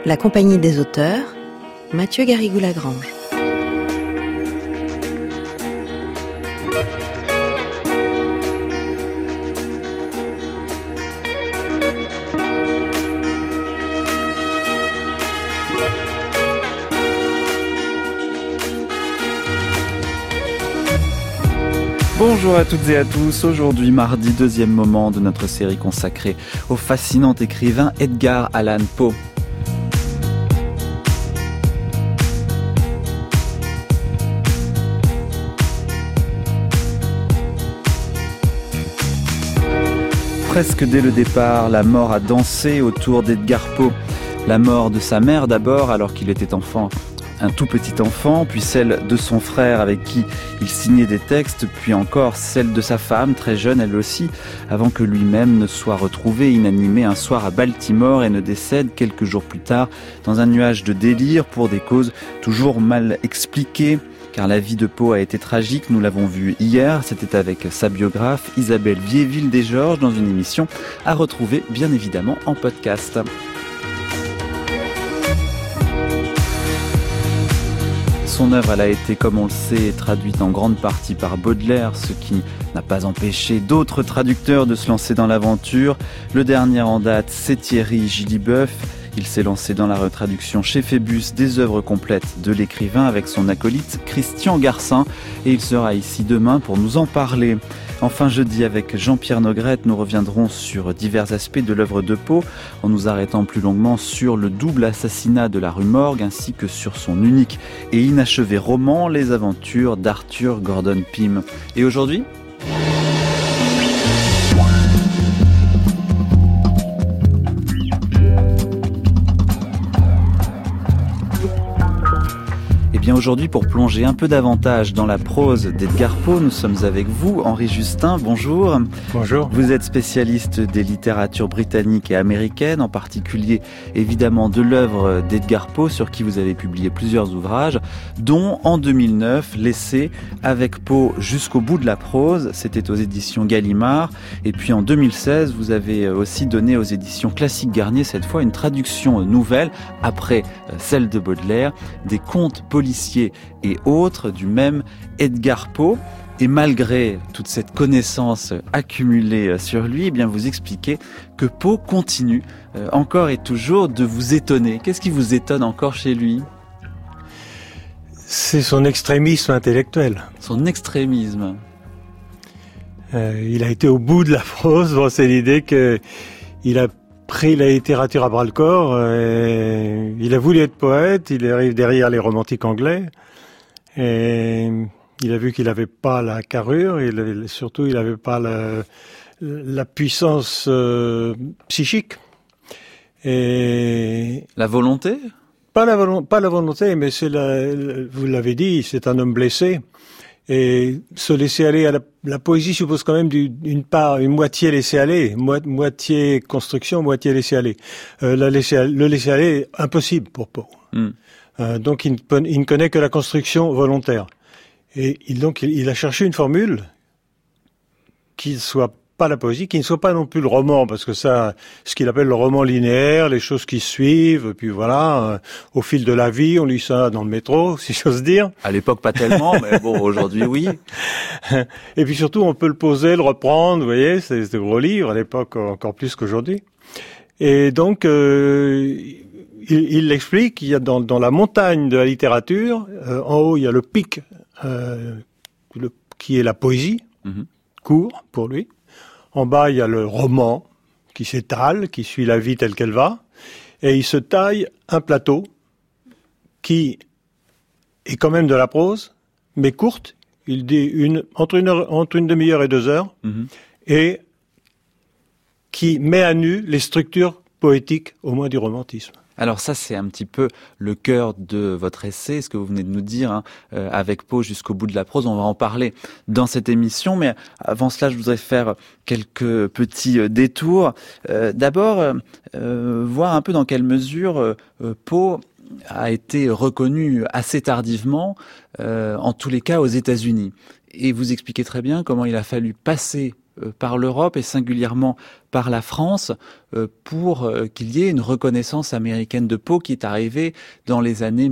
La Compagnie des auteurs, Mathieu Garrigou-Lagrange. Bonjour à toutes et à tous, aujourd'hui mardi, deuxième moment de notre série consacrée au fascinant écrivain Edgar Allan Poe. Presque dès le départ, la mort a dansé autour d'Edgar Poe. La mort de sa mère d'abord, alors qu'il était enfant, un tout petit enfant, puis celle de son frère avec qui il signait des textes, puis encore celle de sa femme, très jeune elle aussi, avant que lui-même ne soit retrouvé inanimé un soir à Baltimore et ne décède quelques jours plus tard dans un nuage de délire pour des causes toujours mal expliquées. Car la vie de Poe a été tragique, nous l'avons vu hier, c'était avec sa biographe Isabelle Viéville-Desgeorges dans une émission à retrouver bien évidemment en podcast. Son œuvre elle a été, comme on le sait, traduite en grande partie par Baudelaire, ce qui n'a pas empêché d'autres traducteurs de se lancer dans l'aventure. Le dernier en date, c'est Thierry Gilliboeuf. Il s'est lancé dans la retraduction chez Phébus des œuvres complètes de l'écrivain avec son acolyte Christian Garcin. Et il sera ici demain pour nous en parler. Enfin, jeudi, avec Jean-Pierre Nogrette, nous reviendrons sur divers aspects de l'œuvre de Poe, en nous arrêtant plus longuement sur le double assassinat de la rue Morgue, ainsi que sur son unique et inachevé roman, Les aventures d'Arthur Gordon Pym. Et aujourd'hui ? Aujourd'hui, pour plonger un peu davantage dans la prose d'Edgar Poe, nous sommes avec vous, Henri Justin, bonjour. Bonjour. Vous êtes spécialiste des littératures britanniques et américaines, en particulier évidemment de l'œuvre d'Edgar Poe, sur qui vous avez publié plusieurs ouvrages, dont en 2009, l'essai Avec Poe jusqu'au bout de la prose, c'était aux éditions Gallimard, et puis en 2016, vous avez aussi donné aux éditions Classique Garnier, cette fois une traduction nouvelle, après celle de Baudelaire, des contes policiers et autres du même Edgar Poe. Et malgré toute cette connaissance accumulée sur lui, eh bien vous expliquez que Poe continue encore et toujours de vous étonner. Qu'est-ce qui vous étonne encore chez lui ? C'est son extrémisme intellectuel. Son extrémisme. Il a été au bout de la prose. Bon, c'est l'idée qu'il a pris la littérature à bras-le-corps. Il a voulu être poète, il arrive derrière les romantiques anglais. Et il a vu qu'il n'avait pas la carrure, et surtout il n'avait pas la puissance psychique. Et la volonté ? Pas la volonté, mais vous l'avez dit, c'est un homme blessé. Et se laisser aller à la poésie suppose quand même une moitié laisser aller, moitié construction, moitié laisser aller. Le laisser aller est impossible pour Poe. Donc il ne connaît que la construction volontaire. Et il a cherché une formule qui ne soit pas la poésie, qui ne soit pas non plus le roman, parce que ça, ce qu'il appelle le roman linéaire, les choses qui suivent, puis voilà, au fil de la vie, on lit ça dans le métro, si j'ose dire. À l'époque, pas tellement, mais bon, aujourd'hui, oui. Et puis surtout, on peut le poser, le reprendre, vous voyez, c'est de gros livres, à l'époque encore plus qu'aujourd'hui. Et donc, il explique qu'il y a dans la montagne de la littérature, en haut, il y a le pic, qui est la poésie, court pour lui. En bas, il y a le roman qui s'étale, qui suit la vie telle qu'elle va. Et il se taille un plateau qui est quand même de la prose, mais courte. Il dit entre une demi-heure et 2 heures. Et qui met à nu les structures poétiques, au moins du romantisme. Alors ça, c'est un petit peu le cœur de votre essai, ce que vous venez de nous dire, avec Poe jusqu'au bout de la prose. On va en parler dans cette émission, mais avant cela, je voudrais faire quelques petits détours. D'abord, voir un peu dans quelle mesure Poe a été reconnu assez tardivement, en tous les cas aux États-Unis. Et vous expliquez très bien comment il a fallu passer par l'Europe et singulièrement par la France pour qu'il y ait une reconnaissance américaine de Poe qui est arrivée dans les années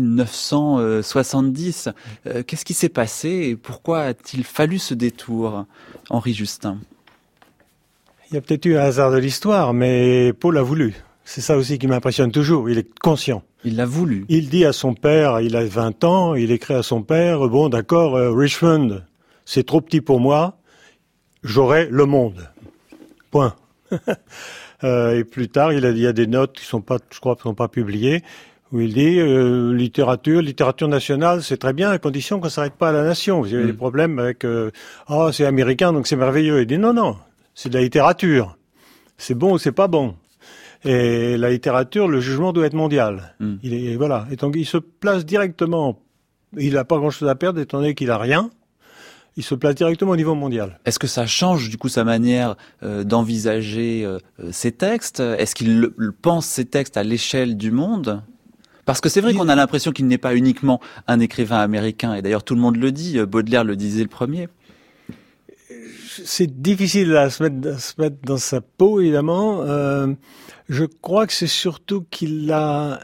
1970. Qu'est-ce qui s'est passé et pourquoi a-t-il fallu ce détour, Henri Justin? Il y a peut-être eu un hasard de l'histoire, mais Poe l'a voulu. C'est ça aussi qui m'impressionne toujours, il est conscient. Il l'a voulu. Il dit à son père, il a 20 ans, il écrit à son père, bon d'accord, Richmond, c'est trop petit pour moi, j'aurai le monde. Point. Et plus tard, il y a des notes qui sont pas, je crois, qui sont pas publiées, où il dit, littérature nationale, c'est très bien, à condition qu'on s'arrête pas à la nation. Vous avez des problèmes avec, c'est américain, donc c'est merveilleux. Il dit, non, c'est de la littérature. C'est bon ou c'est pas bon. Et la littérature, le jugement doit être mondial. Voilà. Et donc, il se place directement. Il n'a pas grand-chose à perdre, étant donné qu'il a rien. Il se place directement au niveau mondial. Est-ce que ça change, du coup, sa manière d'envisager ses textes? Est-ce qu'il pense ses textes à l'échelle du monde? Parce que c'est vrai qu'on a l'impression qu'il n'est pas uniquement un écrivain américain. Et d'ailleurs, tout le monde le dit. Baudelaire le disait le premier. C'est difficile à se mettre dans sa peau, évidemment. Je crois que c'est surtout qu'il a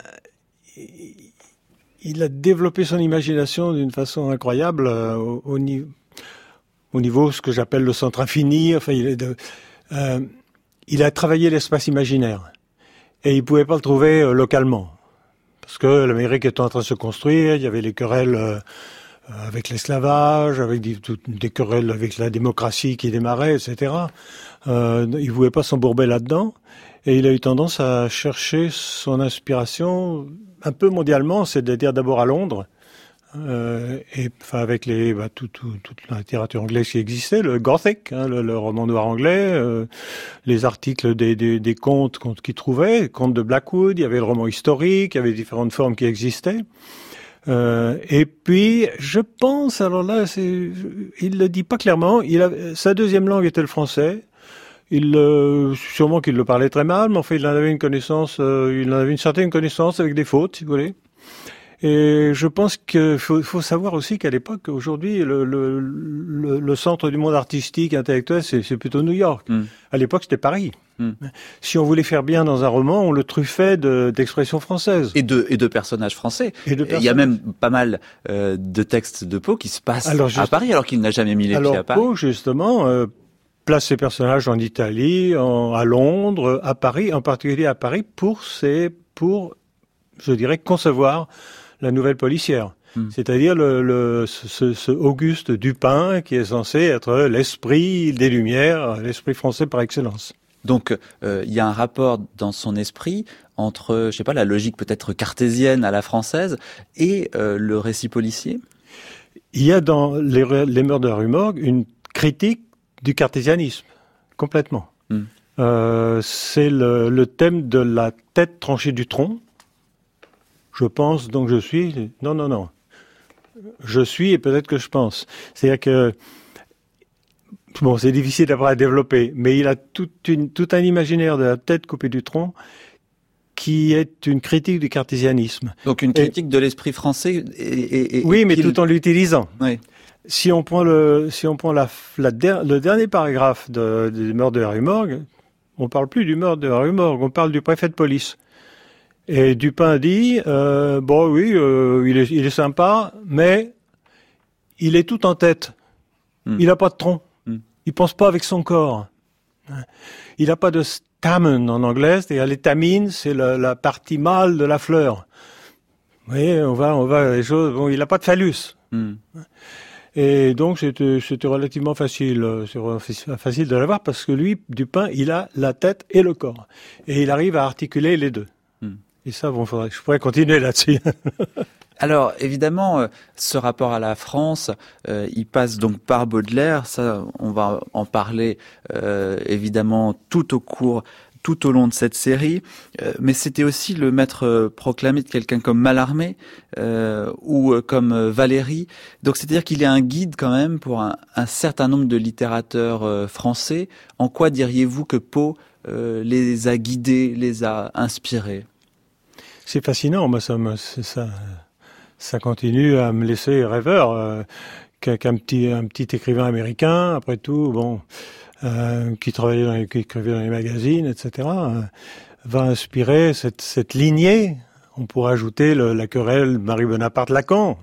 développé son imagination d'une façon incroyable au niveau ce que j'appelle le centre infini. Enfin, il a travaillé l'espace imaginaire et il pouvait pas le trouver localement parce que l'Amérique était en train de se construire. Il y avait les querelles avec l'esclavage, avec des querelles avec la démocratie qui démarrait, etc. Il pouvait pas s'embourber là-dedans. Et il a eu tendance à chercher son inspiration un peu mondialement, c'est-à-dire d'abord à Londres, et enfin avec toute la littérature anglaise qui existait, le Gothic, le roman noir anglais, les articles des contes qu'il trouvait, contes de Blackwood, il y avait le roman historique, il y avait différentes formes qui existaient. Et puis, je pense, alors là, il le dit pas clairement, sa deuxième langue était le français. Sûrement qu'il le parlait très mal, mais enfin, il en avait une certaine connaissance avec des fautes, si vous voulez. Et je pense qu'il faut savoir aussi qu'à l'époque, aujourd'hui, le centre du monde artistique, intellectuel, c'est plutôt New York. À l'époque, c'était Paris. Si on voulait faire bien dans un roman, on le truffait d'expressions françaises. Et de personnages français. Il y a même pas mal de textes de Poe qui se passent à Paris, alors qu'il n'a jamais mis les pieds à Paris. Poe, justement, place ses personnages en Italie, à Londres, à Paris, en particulier à Paris, pour, je dirais, concevoir la nouvelle policière. C'est-à-dire ce Auguste Dupin qui est censé être l'esprit des Lumières, l'esprit français par excellence. Donc, il y a un rapport dans son esprit entre, je sais pas, la logique peut-être cartésienne à la française et le récit policier. Il y a dans les Meurtres de la rue Morgue une critique du cartésianisme, complètement. C'est le thème de la tête tranchée du tronc. Je pense, donc je suis. Non. Je suis et peut-être que je pense. C'est-à-dire que, bon, c'est difficile après à développer, mais il a tout un imaginaire de la tête coupée du tronc qui est une critique du cartésianisme. Donc une critique de l'esprit français oui, mais tout en l'utilisant. Oui. Si on prend le dernier paragraphe des Meurtres de la rue Morgue, on parle plus du meurtre de la rue Morgue, on parle du préfet de police. Et Dupin dit, il est sympa, mais il est tout en tête. Il n'a pas de tronc. Il pense pas avec son corps. Il n'a pas de stamen en anglais, c'est-à-dire l'étamine, c'est la partie mâle de la fleur. Vous voyez, on va les choses. Bon, il n'a pas de phallus. Et donc c'était relativement facile. C'est facile de l'avoir parce que lui, Dupin, il a la tête et le corps, et il arrive à articuler les deux. Et ça, bon, je pourrais continuer là-dessus. Alors, évidemment, ce rapport à la France, il passe donc par Baudelaire. Ça, on va en parler évidemment tout au long de cette série. Mais c'était aussi le maître proclamé de quelqu'un comme Mallarmé ou comme Valéry. Donc, c'est-à-dire qu'il est un guide quand même pour un certain nombre de littérateurs français. En quoi diriez-vous que Poe les a guidés, les a inspirés ? C'est fascinant, moi, ça continue à me laisser rêveur. Qu'un petit écrivain américain, après tout, bon, qui écrivait dans les magazines, etc., va inspirer cette lignée. On pourrait ajouter la querelle Marie Bonaparte-Lacan.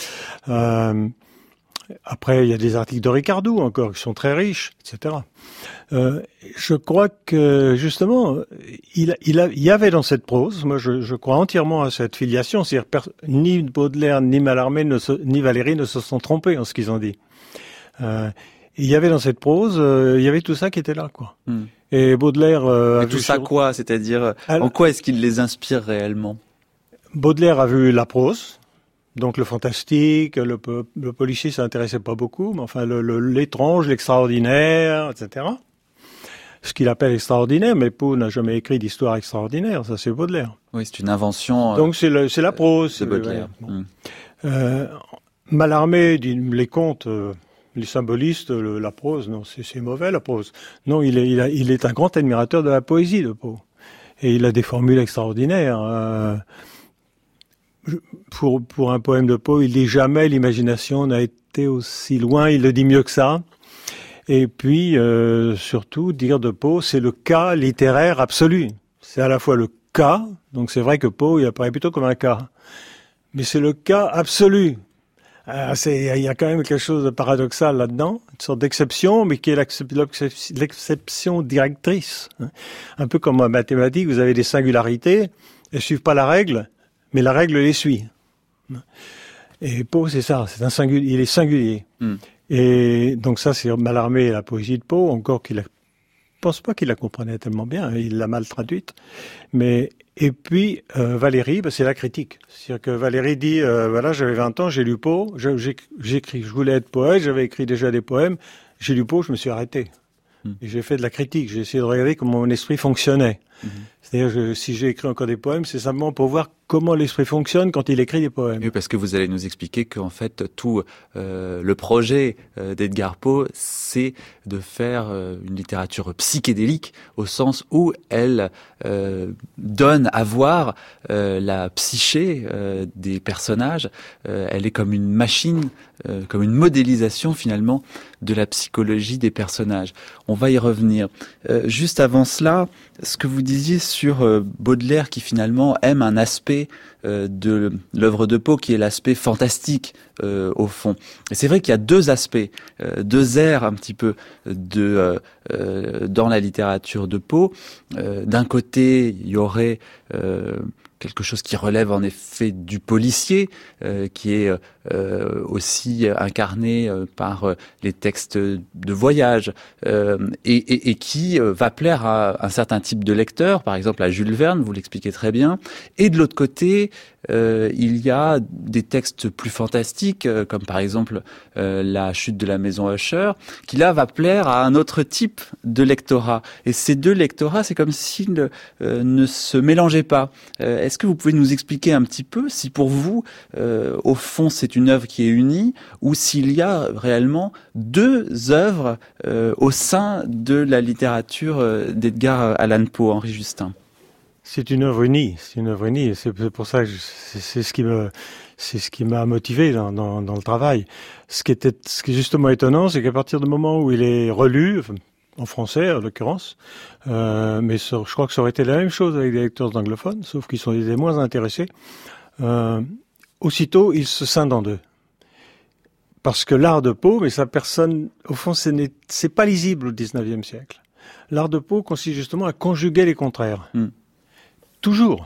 Après, il y a des articles de Ricardou encore qui sont très riches, etc. Je crois que justement, il y avait dans cette prose, moi je crois entièrement à cette filiation, c'est-à-dire ni Baudelaire ni Mallarmé ni Valéry ne se sont trompés en ce qu'ils ont dit. Il y avait dans cette prose, il y avait tout ça qui était là, quoi. Et Baudelaire a vu tout ça quoi, c'est-à-dire en quoi est-ce qu'il les inspire réellement? Baudelaire a vu la prose. Donc le fantastique, le policier, ça n'intéressait pas beaucoup, mais enfin l'étrange, l'extraordinaire, etc. Ce qu'il appelle extraordinaire, mais Poe n'a jamais écrit d'histoire extraordinaire, ça c'est Baudelaire. Oui, c'est une invention. Donc c'est la prose. De Baudelaire. Bon. Mallarmé dit les contes, les symbolistes, la prose, non, c'est mauvais la prose. Non, il est un grand admirateur de la poésie de Poe. Et il a des formules extraordinaires. Pour un poème de Poe, il dit jamais l'imagination n'a été aussi loin, il le dit mieux que ça. Et puis, surtout, dire de Poe, c'est le cas littéraire absolu. C'est à la fois le cas, donc c'est vrai que Poe, il apparaît plutôt comme un cas, mais c'est le cas absolu. Il y a quand même quelque chose de paradoxal là-dedans, une sorte d'exception, mais qui est l'exception directrice. Un peu comme en mathématiques, vous avez des singularités, elles ne suivent pas la règle, mais la règle les suit. Et Poe, c'est ça, il est singulier. Et donc ça, c'est Mallarmé et la poésie de Poe, encore je pense pas qu'il la comprenait tellement bien, il l'a mal traduite. Et puis, Valéry, c'est la critique. C'est-à-dire que Valéry dit, voilà, j'avais 20 ans, j'ai lu Poe, je voulais être poète, j'avais écrit déjà des poèmes, j'ai lu Poe, je me suis arrêté. Et j'ai fait de la critique, j'ai essayé de regarder comment mon esprit fonctionnait. C'est-à-dire, si j'ai écrit encore des poèmes, c'est simplement pour voir comment l'esprit fonctionne quand il écrit des poèmes. Oui, parce que vous allez nous expliquer qu'en fait, tout le projet d'Edgar Poe, c'est de faire une littérature psychédélique, au sens où elle donne à voir la psyché des personnages. Elle est comme une machine, comme une modélisation finalement de la psychologie des personnages. On va y revenir. Juste avant cela, ce que vous disiez sur Baudelaire qui finalement aime un aspect de l'œuvre de Poe qui est l'aspect fantastique au fond. Et c'est vrai qu'il y a deux aspects, deux airs un petit peu dans la littérature de Poe. D'un côté, il y aurait quelque chose qui relève en effet du policier, qui est aussi incarné par les textes de voyage, et qui va plaire à un certain type de lecteur, par exemple à Jules Verne, vous l'expliquez très bien. Et de l'autre côté, il y a des textes plus fantastiques, comme par exemple La chute de la maison Usher, qui là va plaire à un autre type de lectorat. Et ces deux lectorats, c'est comme s'ils ne se mélangeaient pas. Est-ce que vous pouvez nous expliquer un petit peu si pour vous, au fond, c'est une œuvre qui est unie, ou s'il y a réellement deux œuvres au sein de la littérature d'Edgar Allan Poe, Henri Justin? C'est une œuvre unie, et c'est pour ça que c'est ce qui m'a motivé dans le travail. Ce qui est justement étonnant, c'est qu'à partir du moment où il est relu, en français en l'occurrence, mais je crois que ça aurait été la même chose avec des lecteurs anglophones, sauf qu'ils sont des moins intéressés, aussitôt il se scinde en deux. Parce que l'art de Poe, mais sa personne, au fond, c'est pas lisible au XIXe siècle. L'art de Poe consiste justement à conjuguer les contraires. Toujours.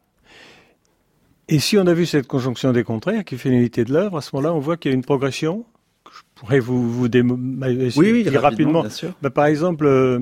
Et si on a vu cette conjonction des contraires qui fait l'unité de l'œuvre, à ce moment-là, on voit qu'il y a une progression. Je pourrais vous dire rapidement. Bien sûr. Par exemple,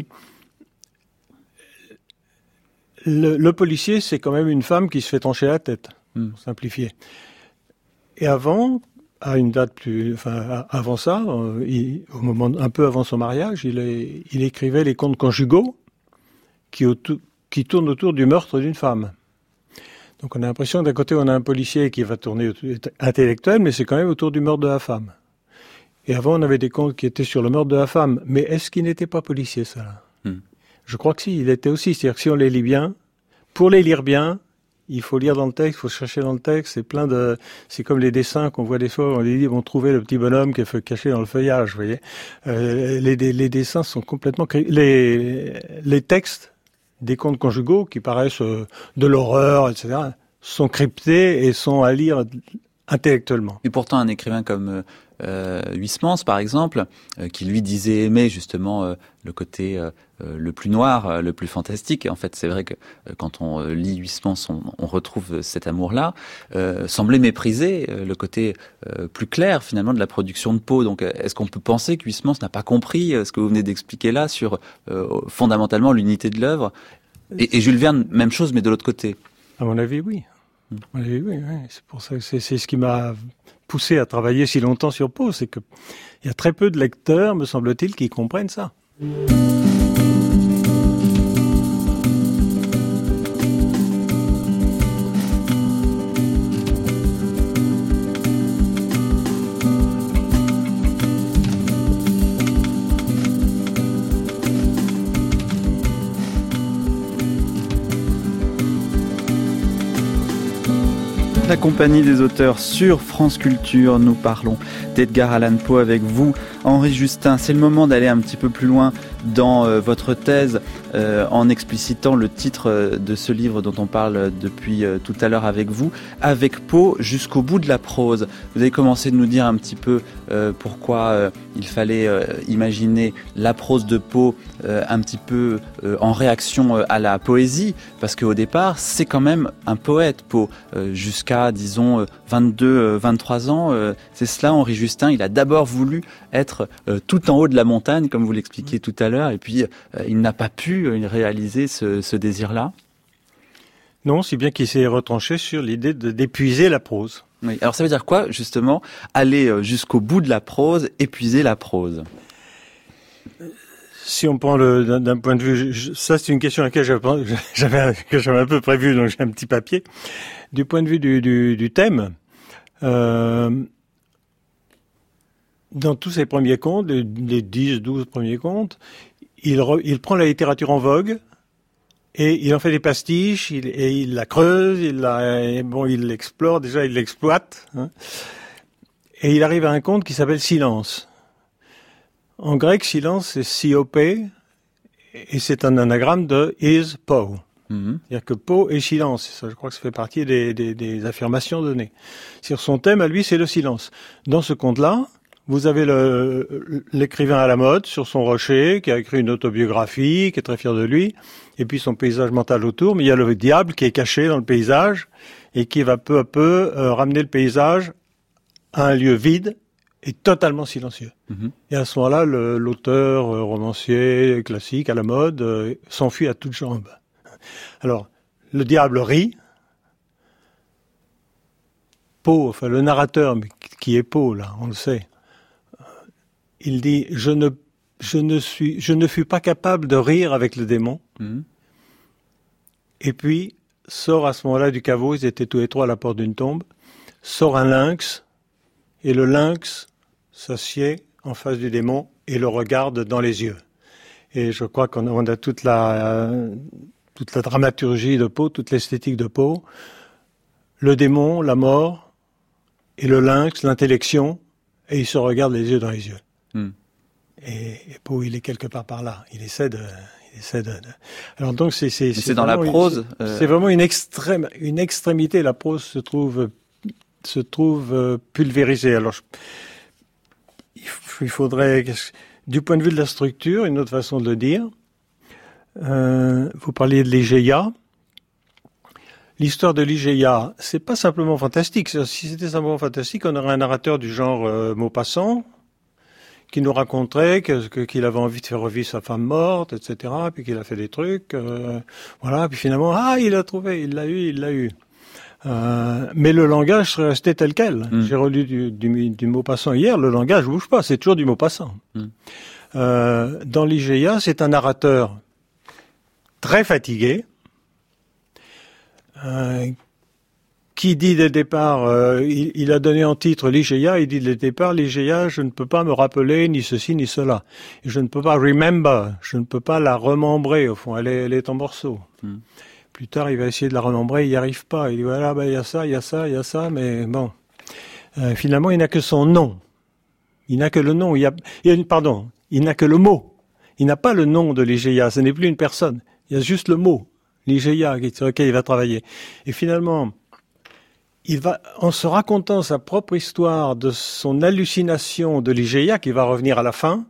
le policier, c'est quand même une femme qui se fait trancher la tête, simplifié. Et avant, à une date avant ça, un peu avant son mariage, il écrivait les contes conjugaux qui tourne autour du meurtre d'une femme. Donc on a l'impression que d'un côté on a un policier qui va tourner intellectuel, mais c'est quand même autour du meurtre de la femme. Et avant on avait des contes qui étaient sur le meurtre de la femme, mais est-ce qu'il n'était pas policier ça? Je crois que si, il était aussi. C'est-à-dire que si on les lit bien, pour les lire bien, il faut lire dans le texte, il faut chercher dans le texte. C'est comme les dessins qu'on voit des fois. On dit, ils vont trouver le petit bonhomme qui est caché dans le feuillage. Vous voyez, les dessins sont complètement les textes des contes conjugaux qui paraissent de l'horreur, etc., sont cryptés et sont à lire intellectuellement. Et pourtant, un écrivain comme Huysmans, par exemple, qui lui disait aimer justement le côté le plus noir, le plus fantastique. En fait, c'est vrai que quand on lit Huysmans, on retrouve cet amour-là. Semblait mépriser le côté plus clair, finalement, de la production de Poe. Donc, est-ce qu'on peut penser que Huysmans n'a pas compris ce que vous venez d'expliquer là sur fondamentalement l'unité de l'œuvre et Jules Verne, même chose, mais de l'autre côté? À mon avis, oui. À mon avis, oui. C'est pour ça que c'est ce qui m'a poussé à travailler si longtemps sur Poe, c'est que il y a très peu de lecteurs, me semble-t-il, qui comprennent ça. La compagnie des auteurs sur France Culture, nous parlons d'Edgar Allan Poe avec vous, Henri Justin. C'est le moment d'aller un petit peu plus loin dans votre thèse en explicitant le titre de ce livre dont on parle depuis tout à l'heure avec vous, Avec Poe jusqu'au bout de la prose. Vous avez commencé de nous dire un petit peu pourquoi il fallait imaginer la prose de Poe un petit peu en réaction à la poésie, parce qu'au départ, c'est quand même un poète, Poe, jusqu'à, disons, 22, 23 ans. C'est cela, Henri Justin. Il a d'abord voulu être tout en haut de la montagne, comme vous l'expliquiez tout à l'heure, et puis il n'a pas pu réaliser ce désir-là. Non, si bien qu'il s'est retranché sur l'idée d'épuiser la prose. Oui. Alors ça veut dire quoi, justement, aller jusqu'au bout de la prose, épuiser la prose? Si on prend d'un point de vue, ça c'est une question à laquelle j'avais un peu prévu, donc j'ai un petit papier. Du point de vue du thème, dans tous ses premiers contes, les 10-12 premiers contes, il prend la littérature en vogue et il en fait des pastiches, il la creuse, il l'explore, déjà il l'exploite, hein, et il arrive à un conte qui s'appelle Silence. En grec, silence, c'est siopé, et c'est un anagramme de is Poe. C'est-à-dire que Poe est silence. Ça, je crois que ça fait partie des affirmations données. Sur son thème, à lui, c'est le silence. Dans ce conte-là, vous avez l'écrivain à la mode sur son rocher, qui a écrit une autobiographie, qui est très fier de lui, et puis son paysage mental autour, mais il y a le diable qui est caché dans le paysage, et qui va peu à peu ramener le paysage à un lieu vide, et totalement silencieux. Et à ce moment-là, l'auteur romancier classique à la mode s'enfuit à toutes jambes. Alors, le diable rit. Poe, enfin le narrateur, mais qui est Poe là, on le sait, il dit je ne fus pas capable de rire avec le démon. Et puis sort à ce moment-là du caveau, ils étaient tous les trois à la porte d'une tombe, sort un lynx, et le lynx s'assied en face du démon et le regarde dans les yeux. Et je crois qu'on a toute la dramaturgie de Poe, toute l'esthétique de Poe, le démon, la mort, et le lynx, l'intellection, et il se regarde les yeux dans les yeux. Et Poe, il est quelque part par là. Il essaie de. Alors donc c'est dans la prose. C'est vraiment une extrémité. La prose se trouve pulvérisée. Alors il faudrait, du point de vue de la structure, une autre façon de le dire. Vous parliez de l'Igéia. L'histoire de l'Igéia, c'est pas simplement fantastique. Si c'était simplement fantastique, on aurait un narrateur du genre Maupassant qui nous raconterait qu'il avait envie de faire revivre sa femme morte, etc. Puis qu'il a fait des trucs, voilà. Puis finalement, il l'a trouvé, il l'a eu. Mais le langage serait resté tel quel. J'ai relu du Maupassant hier. Le langage bouge pas, c'est toujours du Maupassant. Dans l'Igéia, c'est un narrateur très fatigué, qui dit dès le départ, il a donné en titre l'Igéia, il dit dès le départ, l'Igéia, je ne peux pas me rappeler ni ceci ni cela. Et je ne peux pas remember, je ne peux pas la remembrer, au fond, elle est en morceaux. Plus tard, il va essayer de la renombrer, il n'y arrive pas. Il dit voilà, il y a ça, il y a ça, il y a ça, mais bon. Finalement, il n'a que son nom. Il n'a que le nom. Il n'a que le mot. Il n'a pas le nom de Ligeia. Ce n'est plus une personne. Il y a juste le mot Ligeia sur lequel il va travailler. Et finalement, en se racontant sa propre histoire de son hallucination de Ligeia, qui va revenir à la fin,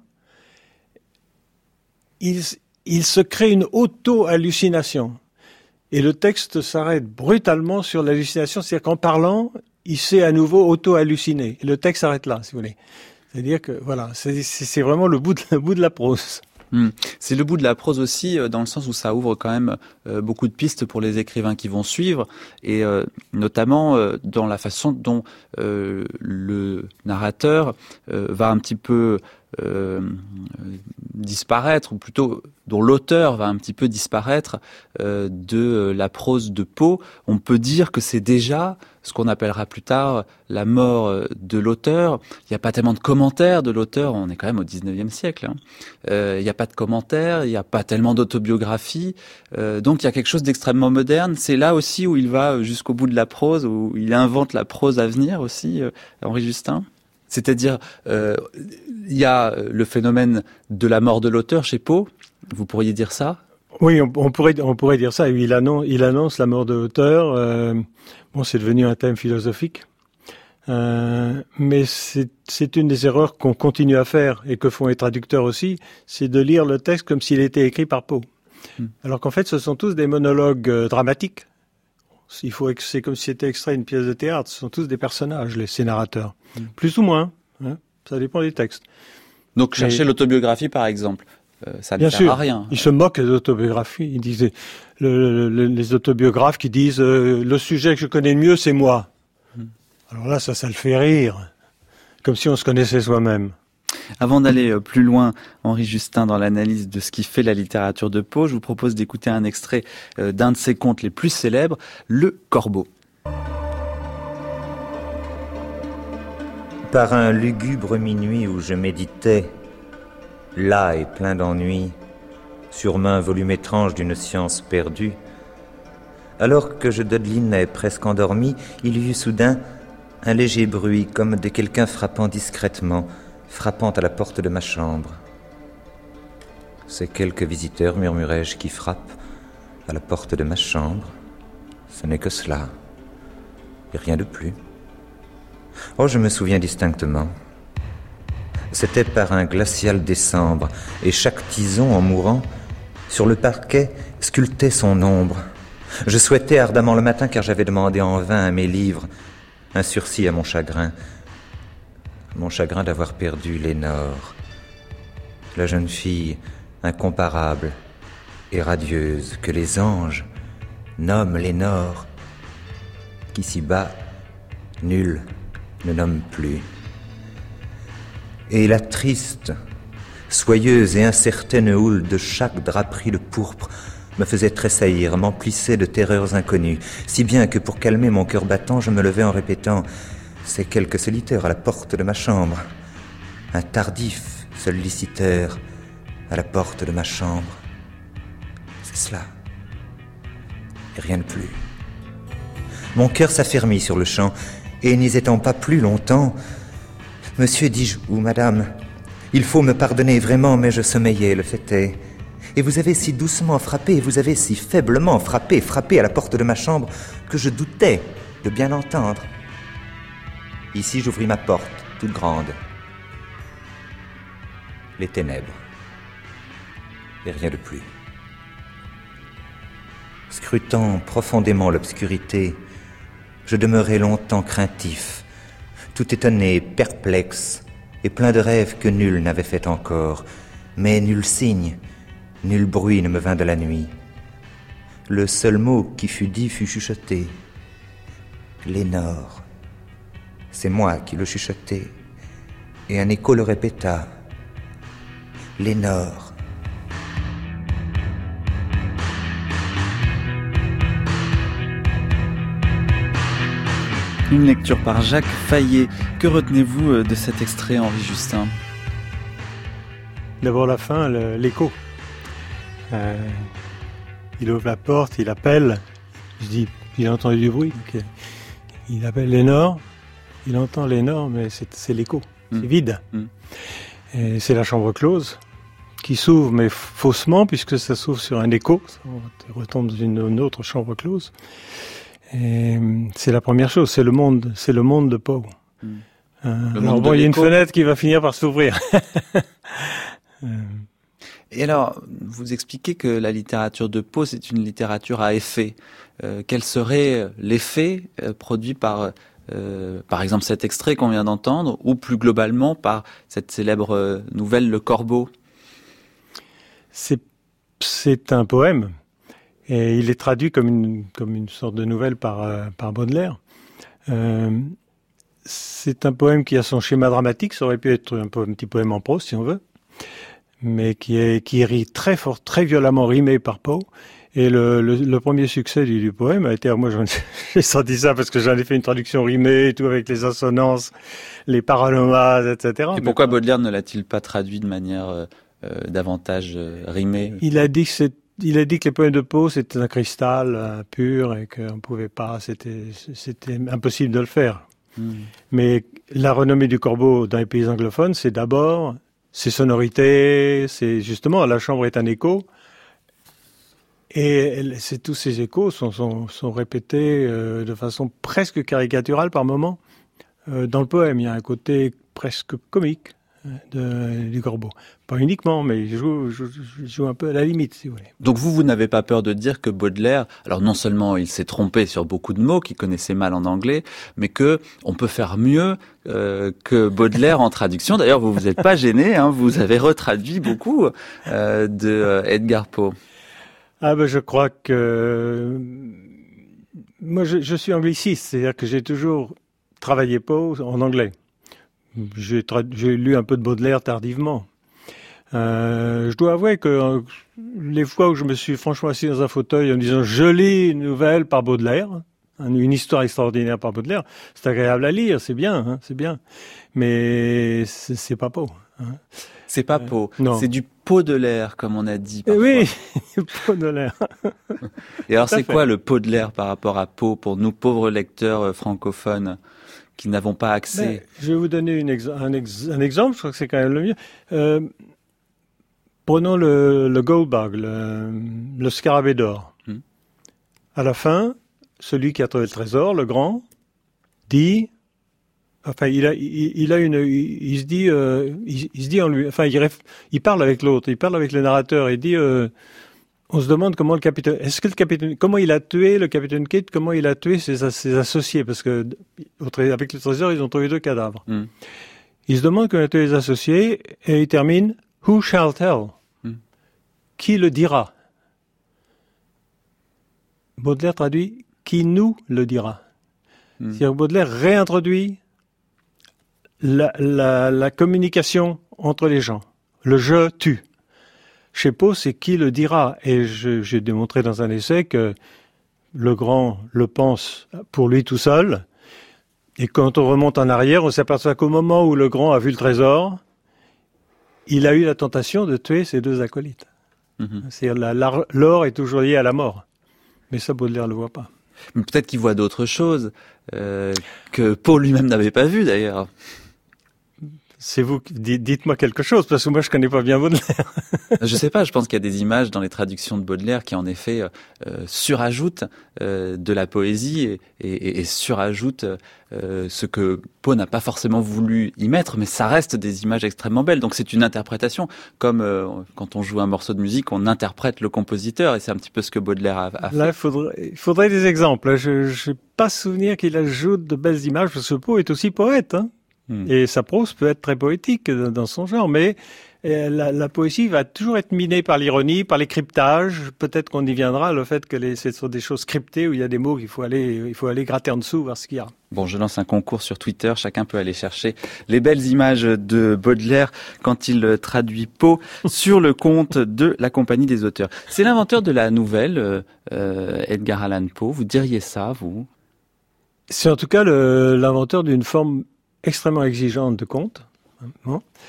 il se crée une auto-hallucination. Et le texte s'arrête brutalement sur l'hallucination, c'est-à-dire qu'en parlant, il s'est à nouveau auto-halluciné. Et le texte s'arrête là, si vous voulez. C'est-à-dire que, voilà, c'est vraiment le bout de la prose. C'est le bout de la prose aussi, dans le sens où ça ouvre quand même beaucoup de pistes pour les écrivains qui vont suivre, et notamment dans la façon dont le narrateur va un petit peu disparaître, ou plutôt dont l'auteur va un petit peu disparaître de la prose de Poe. On peut dire que c'est déjà ce qu'on appellera plus tard la mort de l'auteur. Il n'y a pas tellement de commentaires de l'auteur, on est quand même au 19e siècle. Il n'y a pas de commentaires, il n'y a pas tellement d'autobiographie, donc il y a quelque chose d'extrêmement moderne. C'est là aussi où il va jusqu'au bout de la prose, où il invente la prose à venir aussi, Henri Justin. C'est-à-dire, il y a le phénomène de la mort de l'auteur chez Poe, vous pourriez dire ça ? Oui, on pourrait dire ça. Il annonce la mort de l'auteur. C'est devenu un thème philosophique. Mais c'est une des erreurs qu'on continue à faire et que font les traducteurs aussi, c'est de lire le texte comme s'il était écrit par Poe. Alors qu'en fait, ce sont tous des monologues dramatiques. C'est comme si c'était extrait d'une pièce de théâtre. Ce sont tous des personnages, ces narrateurs. Plus ou moins. Ça dépend des textes. Donc, chercher l'autobiographie, par exemple, ça ne sert à rien. Ils se moquent des autobiographies. Ils disent, les autobiographes qui disent le sujet que je connais le mieux, c'est moi. Alors là, ça le fait rire. Comme si on se connaissait soi-même. Avant d'aller plus loin, Henri Justin, dans l'analyse de ce qui fait la littérature de Poe, je vous propose d'écouter un extrait d'un de ses contes les plus célèbres, Le Corbeau. Par un lugubre minuit où je méditais, las et plein d'ennui, sur un volume étrange d'une science perdue, alors que je dodelinais presque endormi, il y eut soudain un léger bruit comme de quelqu'un frappant discrètement, frappant à la porte de ma chambre. C'est quelques visiteurs, murmurai-je, qui frappent à la porte de ma chambre. Ce n'est que cela, et rien de plus. Oh, je me souviens distinctement. C'était par un glacial décembre, et chaque tison, en mourant, sur le parquet, sculptait son ombre. Je souhaitais ardemment le matin, car j'avais demandé en vain à mes livres un sursis à mon chagrin d'avoir perdu Lénore, la jeune fille incomparable et radieuse que les anges nomment Lénore, qu'ici-bas, nul ne nomme plus. Et la triste, soyeuse et incertaine houle de chaque draperie de pourpre me faisait tressaillir, m'emplissait de terreurs inconnues, si bien que pour calmer mon cœur battant, je me levais en répétant « C'est quelque solitaire à la porte de ma chambre, un tardif solliciteur à la porte de ma chambre. C'est cela, et rien de plus. » Mon cœur s'affermit sur le champ, et n'y étant pas plus longtemps, « Monsieur, dis-je, ou madame, il faut me pardonner vraiment, mais je sommeillais, le fait est. Et vous avez si doucement frappé, et vous avez si faiblement frappé à la porte de ma chambre, que je doutais de bien l'entendre. Ici, j'ouvris ma porte, toute grande. Les ténèbres. Et rien de plus. Scrutant profondément l'obscurité, je demeurai longtemps craintif, tout étonné, perplexe, et plein de rêves que nul n'avait fait encore, mais nul signe, nul bruit ne me vint de la nuit. Le seul mot qui fut dit fut chuchoté. Lénore. C'est moi qui le chuchotai, et un écho le répéta. Lénore. Une lecture par Jacques Fayet. Que retenez-vous de cet extrait, Henri Justin ? D'abord la fin, l'écho. il ouvre la porte, il appelle. Je dis, il a entendu du bruit. Donc, il appelle Lénore. Il entend Lénore, mais c'est l'écho. C'est vide. Et c'est la chambre close qui s'ouvre, mais faussement, puisque ça s'ouvre sur un écho. On retombe dans une autre chambre close. Et c'est la première chose, c'est le monde de Poe. Alors bon, il y a une fenêtre qui va finir par s'ouvrir. Et alors, vous expliquez que la littérature de Poe, c'est une littérature à effet. Quel serait l'effet produit par exemple cet extrait qu'on vient d'entendre, ou plus globalement par cette célèbre nouvelle Le Corbeau? C'est un poème. Et il est traduit comme une sorte de nouvelle par Baudelaire. C'est un poème qui a son schéma dramatique. Ça aurait pu être un petit poème en prose, si on veut, mais qui est très fort, très violemment rimé par Poe. Et le premier succès du poème a été, moi j'ai senti ça parce que j'en ai fait une traduction rimée et tout, avec les assonances, les paranomases, etc. Et pourquoi Baudelaire ne l'a-t-il pas traduit de manière davantage rimée? Il a dit que les poèmes de Poe, c'était un cristal pur et qu'on pouvait pas, c'était impossible de le faire. Mais la renommée du Corbeau dans les pays anglophones, c'est d'abord ses sonorités, c'est justement, la chambre est un écho. Et tous ces échos sont répétés de façon presque caricaturale par moments dans le poème. Il y a un côté presque comique du Corbeau. Pas uniquement, mais il joue un peu à la limite, si vous voulez. Donc vous n'avez pas peur de dire que Baudelaire, alors non seulement il s'est trompé sur beaucoup de mots qu'il connaissait mal en anglais, mais que on peut faire mieux que Baudelaire en traduction. D'ailleurs, vous vous êtes pas gêné, hein, vous avez retraduit beaucoup de Edgar Poe. Ah ben je crois que moi je suis angliciste, c'est-à-dire que j'ai toujours travaillé Poe en anglais. J'ai lu un peu de Baudelaire tardivement. Je dois avouer que les fois où je me suis franchement assis dans un fauteuil en me disant je lis une nouvelle par Baudelaire, une histoire extraordinaire par Baudelaire, c'est agréable à lire, c'est bien, hein, c'est bien. Mais c'est pas Poe. Hein. C'est pas Poe, c'est du Baudelaire, comme on a dit parfois. Oui, Baudelaire. Et alors c'est quoi le Baudelaire par rapport à Poe pour nous pauvres lecteurs francophones qui n'avons pas accès? Je vais vous donner un exemple, je crois que c'est quand même le mieux. Prenons le Goldbug, le scarabée d'or. À la fin, celui qui a trouvé le trésor, le grand, dit... Enfin, il se dit en lui, enfin, il parle avec l'autre, il parle avec le narrateur, il dit, on se demande comment comment il a tué le capitaine Kidd, comment il a tué ses associés, parce que avec le trésor, ils ont trouvé 2 cadavres. Il se demande comment il a tué les associés, et il termine, who shall tell? Qui le dira? Baudelaire traduit, qui nous le dira? C'est-à-dire que Baudelaire réintroduit la communication entre les gens. Le je tu. Chez Poe, c'est qui le dira. Et j'ai démontré dans un essai que le grand le pense pour lui tout seul. Et quand on remonte en arrière, on s'aperçoit qu'au moment où le grand a vu le trésor, il a eu la tentation de tuer ses 2 acolytes. C'est-à-dire l'or est toujours lié à la mort. Mais ça, Baudelaire ne le voit pas. Mais peut-être qu'il voit d'autres choses que Poe lui-même n'avait pas vues d'ailleurs. C'est vous qui dites-moi quelque chose, parce que moi je connais pas bien Baudelaire. Je sais pas, je pense qu'il y a des images dans les traductions de Baudelaire qui en effet surajoutent de la poésie et surajoutent ce que Poe n'a pas forcément voulu y mettre, mais ça reste des images extrêmement belles. Donc c'est une interprétation, comme quand on joue un morceau de musique, on interprète le compositeur, et c'est un petit peu ce que Baudelaire a fait. Là, il faudrait des exemples. Je n'ai pas souvenir qu'il ajoute de belles images, parce que Poe est aussi poète, hein. Et sa prose peut être très poétique dans son genre, mais la poésie va toujours être minée par l'ironie, par les cryptages. Peut-être qu'on y viendra, le fait que ce sont des choses cryptées où il y a des mots qu'il faut aller gratter en dessous, voir ce qu'il y a. Bon, je lance un concours sur Twitter, chacun peut aller chercher les belles images de Baudelaire quand il traduit Poe sur le compte de la Compagnie des auteurs. C'est l'inventeur de la nouvelle, Edgar Allan Poe, vous diriez ça, vous? C'est en tout cas l'inventeur d'une forme extrêmement exigeante de conte. Bon.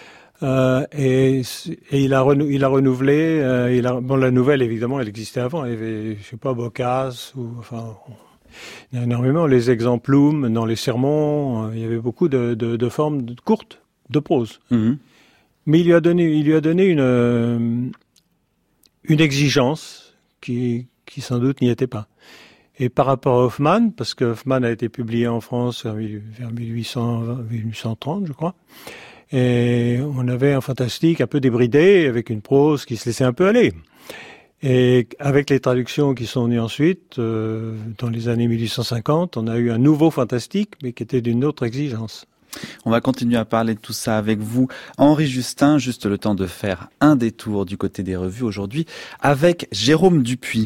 Et il a renouvelé. La nouvelle, évidemment, elle existait avant. Il y avait, je sais pas, Boccace il y a énormément. Les exemplum dans les sermons. Il y avait beaucoup de formes courtes de prose. Mm-hmm. Mais il lui a donné une exigence qui sans doute n'y était pas. Et par rapport à Hoffmann, parce que Hoffmann a été publié en France vers 1830, je crois, et on avait un fantastique un peu débridé, avec une prose qui se laissait un peu aller. Et avec les traductions qui sont venues ensuite, dans les années 1850, on a eu un nouveau fantastique, mais qui était d'une autre exigence. On va continuer à parler de tout ça avec vous, Henri Justin, juste le temps de faire un détour du côté des revues aujourd'hui, avec Jérôme Dupuis.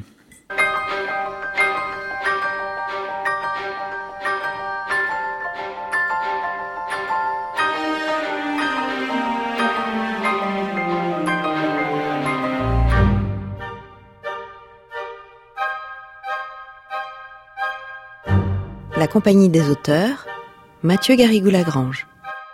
La Compagnie des auteurs, Mathieu Garrigou-Lagrange.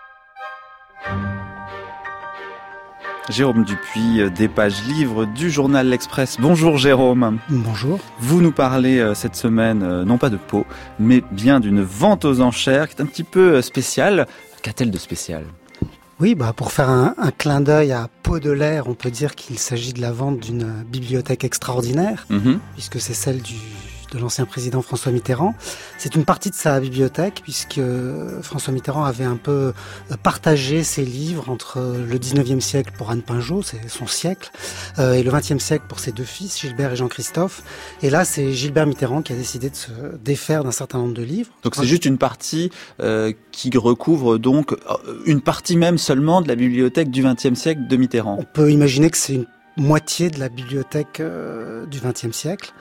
Jérôme Dupuis, des pages livres du journal L'Express. Bonjour Jérôme. Bonjour. Vous nous parlez cette semaine, non pas de Pau, mais bien d'une vente aux enchères qui est un petit peu spéciale. Qu'a-t-elle de spécial ? Oui, pour faire un clin d'œil à Pau de l'Air, on peut dire qu'il s'agit de la vente d'une bibliothèque extraordinaire, puisque c'est celle de l'ancien président François Mitterrand. C'est une partie de sa bibliothèque, puisque François Mitterrand avait un peu partagé ses livres entre le 19e siècle pour Anne Pinjot, c'est son siècle, et le 20e siècle pour ses deux fils, Gilbert et Jean-Christophe. Et là, c'est Gilbert Mitterrand qui a décidé de se défaire d'un certain nombre de livres. Donc c'est juste une partie qui recouvre donc une partie même seulement de la bibliothèque du 20e siècle de Mitterrand. On peut imaginer que c'est une moitié de la bibliothèque du XXe siècle.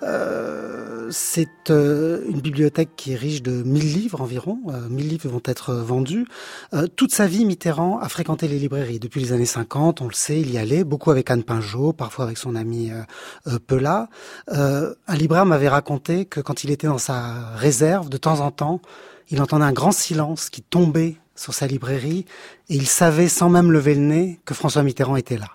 C'est une bibliothèque qui est riche de 1000 livres environ. 1000 livres vont être vendus. Toute sa vie, Mitterrand a fréquenté les librairies. Depuis les années 50, on le sait, il y allait, beaucoup avec Anne Pinjot, parfois avec son ami Pelat. Un libraire m'avait raconté que quand il était dans sa réserve, de temps en temps, il entendait un grand silence qui tombait sur sa librairie et il savait, sans même lever le nez, que François Mitterrand était là.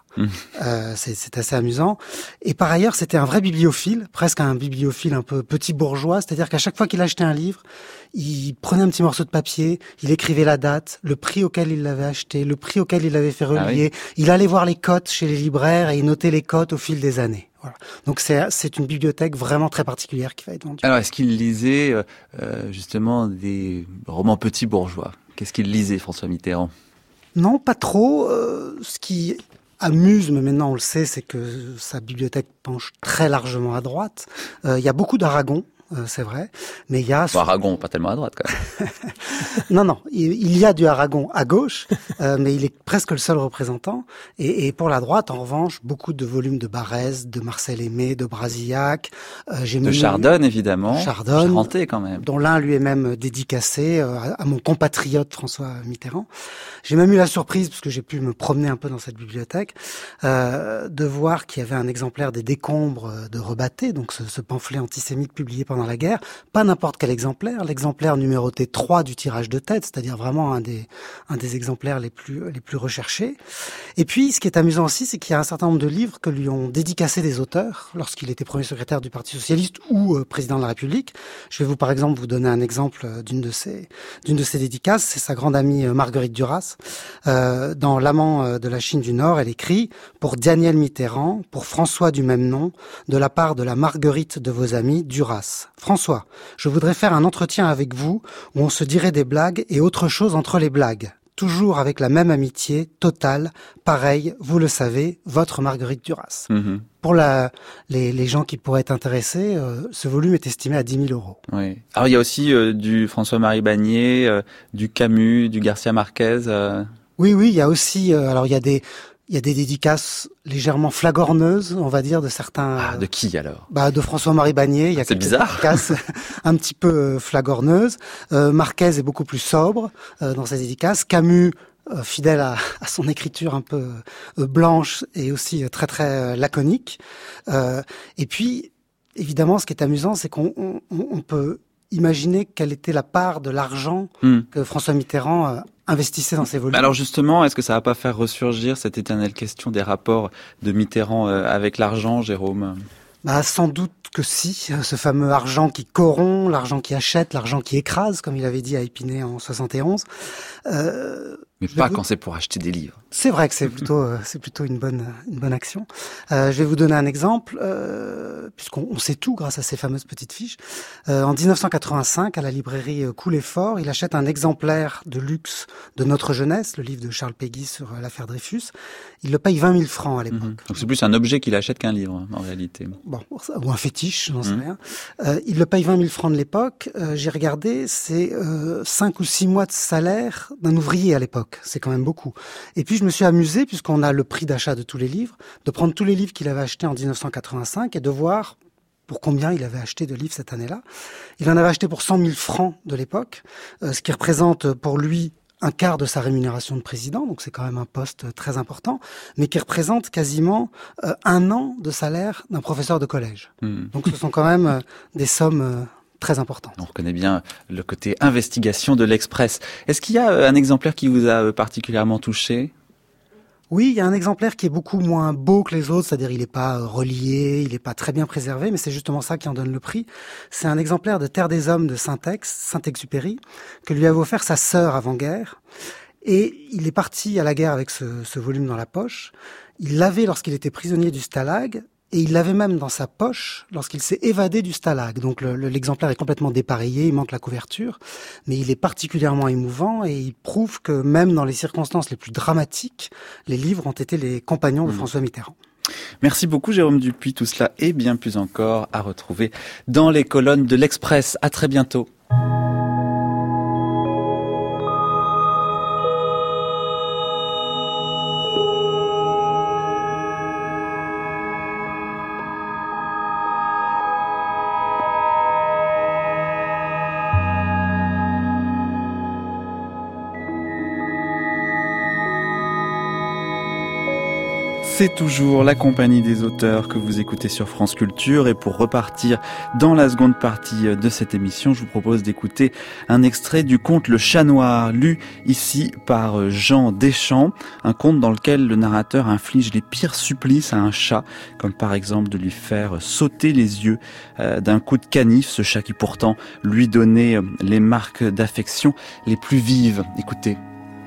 C'est assez amusant. Et par ailleurs, c'était un vrai bibliophile, presque un bibliophile un peu petit bourgeois, c'est-à-dire qu'à chaque fois qu'il achetait un livre, il prenait un petit morceau de papier, il écrivait la date, le prix auquel il l'avait acheté, le prix auquel il l'avait fait relier. Ah oui. Il allait voir les cotes chez les libraires et il notait les cotes au fil des années. Voilà. Donc c'est une bibliothèque vraiment très particulière qui va être vendue. Alors est-ce qu'il lisait justement des romans petits bourgeois ? Qu'est-ce qu'il lisait, François Mitterrand ? Non, pas trop. Ce qui amuse, mais maintenant on le sait, c'est que sa bibliothèque penche très largement à droite. Il y a beaucoup d'Aragon. C'est vrai, mais il y a... Aragon, pas tellement à droite, quand même. Non, il y a du Aragon à gauche, mais il est presque le seul représentant. Et pour la droite, en revanche, beaucoup de volumes de Barrès, de Marcel Aimé, de Brasillac. De Chardonne, évidemment. Chardonne, Charentais, quand même. Dont l'un lui est même dédicacé à mon compatriote François Mitterrand. J'ai même eu la surprise, parce que j'ai pu me promener un peu dans cette bibliothèque, de voir qu'il y avait un exemplaire des Décombres de Rebatté, donc ce pamphlet antisémite publié pendant la guerre, pas n'importe quel exemplaire, l'exemplaire numéroté 3 du tirage de tête, c'est-à-dire vraiment un des exemplaires les plus recherchés. Et puis, ce qui est amusant aussi, c'est qu'il y a un certain nombre de livres que lui ont dédicacés des auteurs lorsqu'il était premier secrétaire du Parti socialiste ou président de la République. Je vais par exemple vous donner un exemple d'une de ces dédicaces, c'est sa grande amie Marguerite Duras. Dans L'amant de la Chine du Nord, elle écrit « Pour Daniel Mitterrand, pour François du même nom, de la part de la Marguerite de vos amis, Duras. François, je voudrais faire un entretien avec vous où on se dirait des blagues et autre chose entre les blagues. Toujours avec la même amitié, totale, pareil, vous le savez, votre Marguerite Duras. » Pour les gens qui pourraient être intéressés, ce volume est estimé à 10 000 €. Oui. Alors il y a aussi du François-Marie Bagné, du Camus, du Garcia Marquez. Oui, il y a aussi... alors il y a des dédicaces légèrement flagorneuses, on va dire, de certains... Ah, de qui alors ? De François-Marie Bagné. Il y a quelques dédicaces un petit peu flagorneuses. Marquez est beaucoup plus sobre dans ses dédicaces. Camus, fidèle à son écriture un peu blanche et aussi très très laconique. Et puis, évidemment, ce qui est amusant, c'est qu'on peut imaginer quelle était la part de l'argent que François Mitterrand investissait dans ses volumes. Alors justement, est-ce que ça va pas faire ressurgir cette éternelle question des rapports de Mitterrand avec l'argent, Jérôme ? Sans doute que si, ce fameux argent qui corrompt, l'argent qui achète, l'argent qui écrase, comme il avait dit à Épinay en 71. Mais pas quand c'est pour acheter des livres. C'est vrai que c'est plutôt une bonne action. Je vais vous donner un exemple, puisqu'on sait tout grâce à ces fameuses petites fiches. En 1985, à la librairie Cool et Fort, il achète un exemplaire de luxe de Notre jeunesse, le livre de Charles Péguy sur l'affaire Dreyfus. Il le paye 20 000 francs à l'époque. Donc c'est plus un objet qu'il achète qu'un livre, en réalité. Bon, ou un fétiche, j'en sais rien. Il le paye 20 000 francs de l'époque. J'ai regardé, c'est 5 ou 6 mois de salaire d'un ouvrier à l'époque. C'est quand même beaucoup. Et puis je me suis amusé, puisqu'on a le prix d'achat de tous les livres, de prendre tous les livres qu'il avait achetés en 1985 et de voir pour combien il avait acheté de livres cette année-là. Il en avait acheté pour 100 000 francs de l'époque, ce qui représente pour lui un quart de sa rémunération de président, donc c'est quand même un poste très important, mais qui représente quasiment 1 an de salaire d'un professeur de collège. Donc ce sont quand même des sommes très importante. On reconnaît bien le côté investigation de l'Express. Est-ce qu'il y a un exemplaire qui vous a particulièrement touché ? Oui, il y a un exemplaire qui est beaucoup moins beau que les autres, c'est-à-dire il n'est pas relié, il n'est pas très bien préservé, mais c'est justement ça qui en donne le prix. C'est un exemplaire de Terre des Hommes de Saint-Exupéry, que lui avait offert sa sœur avant-guerre. Et il est parti à la guerre avec ce volume dans la poche. Il l'avait lorsqu'il était prisonnier du Stalag, et il l'avait même dans sa poche lorsqu'il s'est évadé du Stalag. Donc l'exemplaire est complètement dépareillé, il manque la couverture, mais il est particulièrement émouvant et il prouve que même dans les circonstances les plus dramatiques, les livres ont été les compagnons de François Mitterrand. Merci beaucoup Jérôme Dupuis, tout cela et bien plus encore à retrouver dans les colonnes de l'Express. À très bientôt. C'est toujours la compagnie des auteurs que vous écoutez sur France Culture et pour repartir dans la seconde partie de cette émission, je vous propose d'écouter un extrait du conte Le Chat Noir, lu ici par Jean Deschamps, un conte dans lequel le narrateur inflige les pires supplices à un chat, comme par exemple de lui faire sauter les yeux d'un coup de canif, ce chat qui pourtant lui donnait les marques d'affection les plus vives. Écoutez.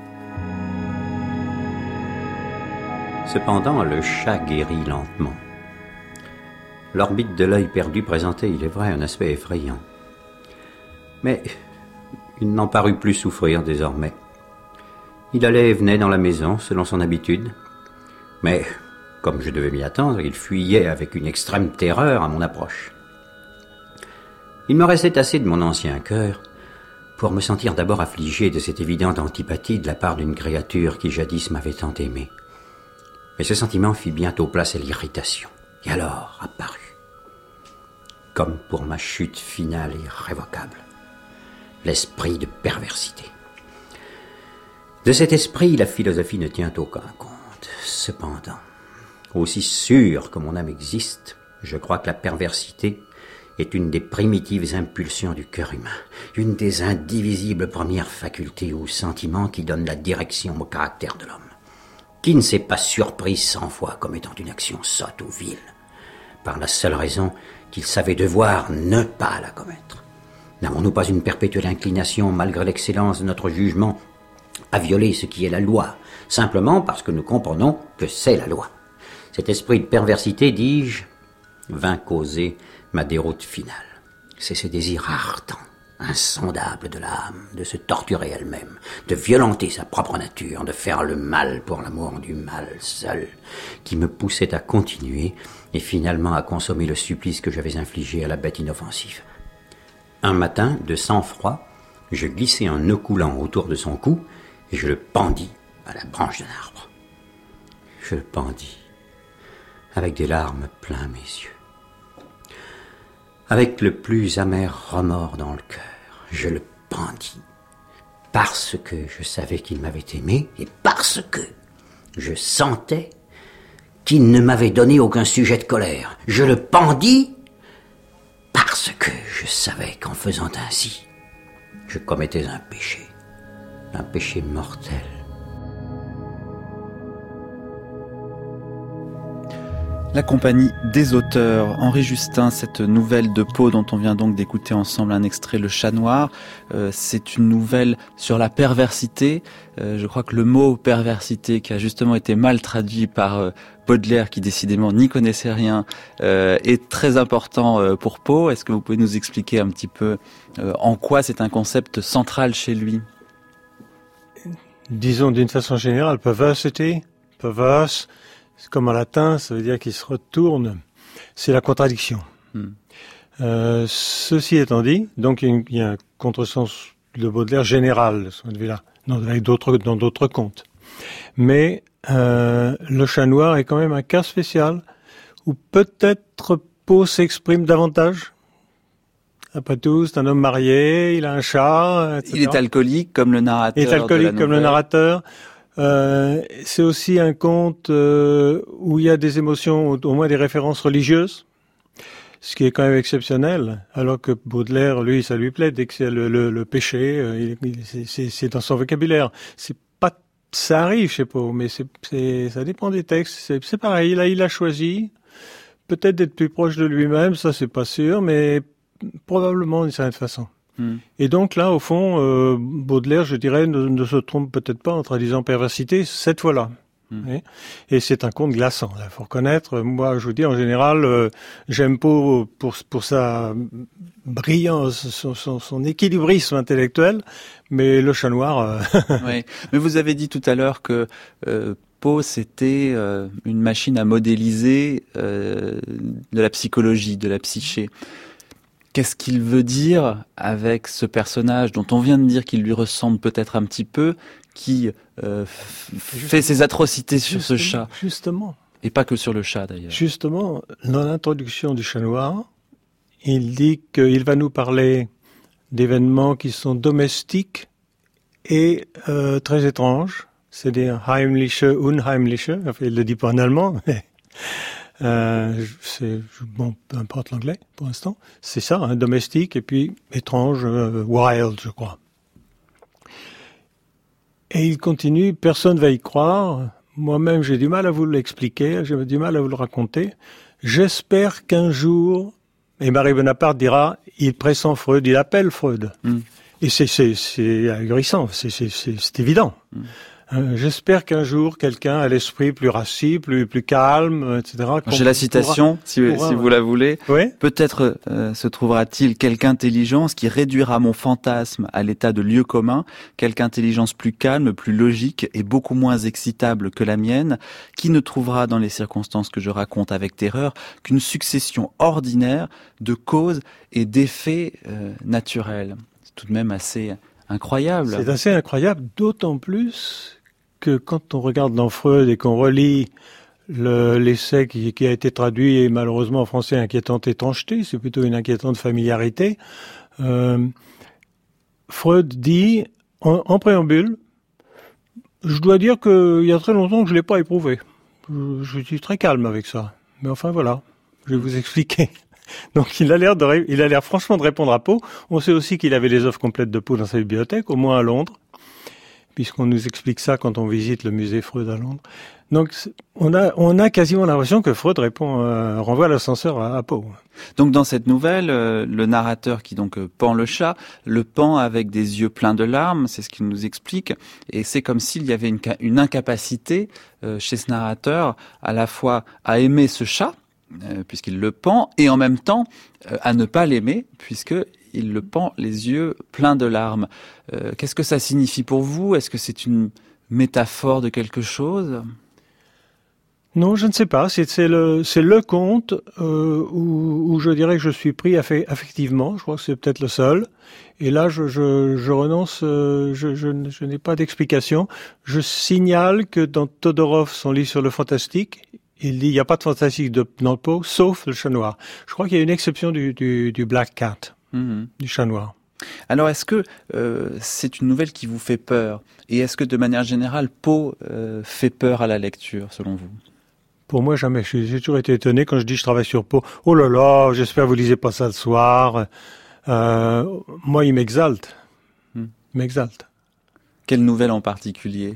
Cependant, le chat guérit lentement. L'orbite de l'œil perdu présentait, il est vrai, un aspect effrayant. Mais il n'en parut plus souffrir désormais. Il allait et venait dans la maison, selon son habitude. Mais, comme je devais m'y attendre, il fuyait avec une extrême terreur à mon approche. Il me restait assez de mon ancien cœur pour me sentir d'abord affligé de cette évidente antipathie de la part d'une créature qui jadis m'avait tant aimé. Mais ce sentiment fit bientôt place à l'irritation. Et alors apparut, comme pour ma chute finale et irrévocable, l'esprit de perversité. De cet esprit, la philosophie ne tient aucun compte. Cependant, aussi sûr que mon âme existe, je crois que la perversité est une des primitives impulsions du cœur humain, une des indivisibles premières facultés ou sentiments qui donnent la direction au caractère de l'homme. Qui ne s'est pas surpris 100 fois comme étant une action sotte ou vile, par la seule raison qu'il savait devoir ne pas la commettre? N'avons-nous pas une perpétuelle inclination, malgré l'excellence de notre jugement, à violer ce qui est la loi, simplement parce que nous comprenons que c'est la loi? Cet esprit de perversité, dis-je, vint causer ma déroute finale. C'est ce désir ardent, insondable de l'âme, de se torturer elle-même, de violenter sa propre nature, de faire le mal pour l'amour du mal seul, qui me poussait à continuer et finalement à consommer le supplice que j'avais infligé à la bête inoffensive. Un matin, de sang-froid, je glissai un nœud coulant autour de son cou et je le pendis à la branche d'un arbre. Je le pendis avec des larmes plein mes yeux. Avec le plus amer remords dans le cœur, je le pendis, parce que je savais qu'il m'avait aimé et parce que je sentais qu'il ne m'avait donné aucun sujet de colère. Je le pendis parce parce que je savais qu'en faisant ainsi, je commettais un péché mortel. La compagnie des auteurs, Henri Justin, cette nouvelle de Poe dont on vient donc d'écouter ensemble un extrait, Le Chat Noir, c'est une nouvelle sur la perversité. Je crois que le mot perversité, qui a justement été mal traduit par Baudelaire, qui décidément n'y connaissait rien, est très important pour Poe. Est-ce que vous pouvez nous expliquer un petit peu en quoi c'est un concept central chez lui ? Disons d'une façon générale, perversity, perverse, comme en latin, ça veut dire qu'il se retourne. C'est la contradiction. Ceci étant dit, donc il y a un contresens de Baudelaire général de ce point de vue-là, dans d'autres contes. Mais le Chat Noir est quand même un cas spécial où peut-être Poe s'exprime davantage. Après tout, c'est un homme marié, il a un chat, etc. Il est alcoolique comme le narrateur. Il est alcoolique comme le narrateur. C'est aussi un conte où il y a des émotions, au moins des références religieuses, ce qui est quand même exceptionnel, alors que Baudelaire, lui, ça lui plaît, dès que c'est le péché, c'est dans son vocabulaire. C'est pas, ça arrive chez Poe, mais ça dépend des textes. C'est pareil, là, il a choisi peut-être d'être plus proche de lui-même, ça c'est pas sûr, mais probablement d'une certaine façon. Et donc là, au fond, Baudelaire, je dirais, ne se trompe peut-être pas en traduisant perversité cette fois-là. Et c'est un conte glaçant, il faut reconnaître. Moi, je vous dis, en général, j'aime Poe pour sa brillance, son équilibrisme intellectuel, mais Le Chat Noir... Oui. Mais vous avez dit tout à l'heure que Poe, c'était une machine à modéliser de la psychologie, de la psyché. Qu'est-ce qu'il veut dire avec ce personnage dont on vient de dire qu'il lui ressemble peut-être un petit peu, qui fait ses atrocités sur ce chat? Justement. Et pas que sur le chat d'ailleurs. Justement, dans l'introduction du Chat Noir, il dit qu'il va nous parler d'événements qui sont domestiques et très étranges. C'est-à-dire heimliche, unheimliche. Enfin, il le dit pas en allemand, mais... bon, peu importe l'anglais pour l'instant, c'est ça, hein, domestique et puis étrange, wild, je crois. Et il continue, personne va y croire. Moi-même, j'ai du mal à vous l'expliquer, j'ai du mal à vous le raconter. J'espère qu'un jour, et Marie Bonaparte dira, il pressent Freud, il appelle Freud. Et c'est ahurissant, c'est évident. J'espère qu'un jour, quelqu'un a l'esprit plus rassis, plus calme, etc. J'ai la citation, si vous la voulez. Oui. Peut-être se trouvera-t-il quelque intelligence qui réduira mon fantasme à l'état de lieu commun, quelque intelligence plus calme, plus logique et beaucoup moins excitable que la mienne, qui ne trouvera dans les circonstances que je raconte avec terreur qu'une succession ordinaire de causes et d'effets naturels. C'est tout de même assez incroyable. C'est assez incroyable, d'autant plus que quand on regarde dans Freud et qu'on relit l'essai qui a été traduit et malheureusement en français inquiétante étrangeté, c'est plutôt une inquiétante familiarité, Freud dit en préambule, je dois dire qu'il y a très longtemps que je l'ai pas éprouvé. Je suis très calme avec ça. Mais enfin voilà, je vais vous expliquer. Donc il a l'air franchement de répondre à Poe. On sait aussi qu'il avait les œuvres complètes de Poe dans sa bibliothèque, au moins à Londres, puisqu'on nous explique ça quand on visite le musée Freud à Londres. Donc on a quasiment l'impression que Freud renvoie l'ascenseur à Poe. Donc dans cette nouvelle, le narrateur qui donc pend le chat, le pend avec des yeux pleins de larmes, c'est ce qu'il nous explique, et c'est comme s'il y avait une incapacité chez ce narrateur à la fois à aimer ce chat, puisqu'il le pend, et en même temps à ne pas l'aimer, puisqu'il le pend les yeux pleins de larmes. Qu'est-ce que ça signifie pour vous? Est-ce que c'est une métaphore de quelque chose? Non, je ne sais pas. C'est le conte où je dirais que je suis pris affectivement. Je crois que c'est peut-être le seul. Et là, je renonce. Je n'ai pas d'explication. Je signale que dans Todorov, son livre sur le fantastique, il dit il n'y a pas de fantastique dans le Poe, sauf le Chat Noir. Je crois qu'il y a une exception du Black Cat, du Chat Noir. Alors, est-ce que c'est une nouvelle qui vous fait peur? Et est-ce que, de manière générale, Poe fait peur à la lecture, selon vous? Pour moi, jamais. J'ai toujours été étonné quand je dis je travaille sur Poe. Oh là là, j'espère que vous lisez pas ça le soir. Moi, il m'exalte. Il m'exalte. Quelle nouvelle en particulier?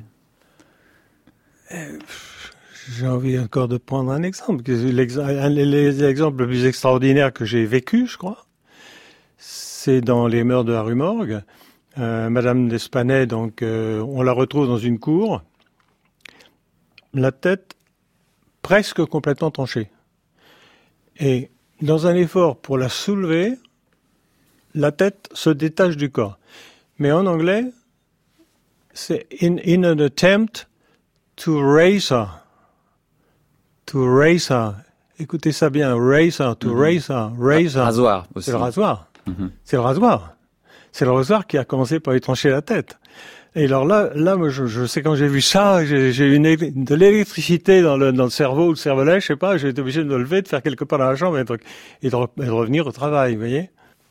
J'ai envie encore de prendre un exemple. Un des exemples les plus extraordinaires que j'ai vécu, je crois, c'est dans Les Mœurs de la rue Morgue. Madame d'Espanay, donc, on la retrouve dans une cour, la tête presque complètement tranchée. Et dans un effort pour la soulever, la tête se détache du corps. Mais en anglais, c'est in an attempt to raise her. To raise her. Écoutez ça bien, raise her, to raise her, raise her. Rasoir aussi. C'est le rasoir. C'est le rasoir. C'est le rasoir qui a commencé par lui trancher la tête. Et alors là, moi, je sais quand j'ai vu ça, j'ai eu de l'électricité dans le cerveau, le cervelet, je sais pas, j'ai été obligé de me lever, de faire quelques pas dans la chambre et de revenir au travail, vous voyez.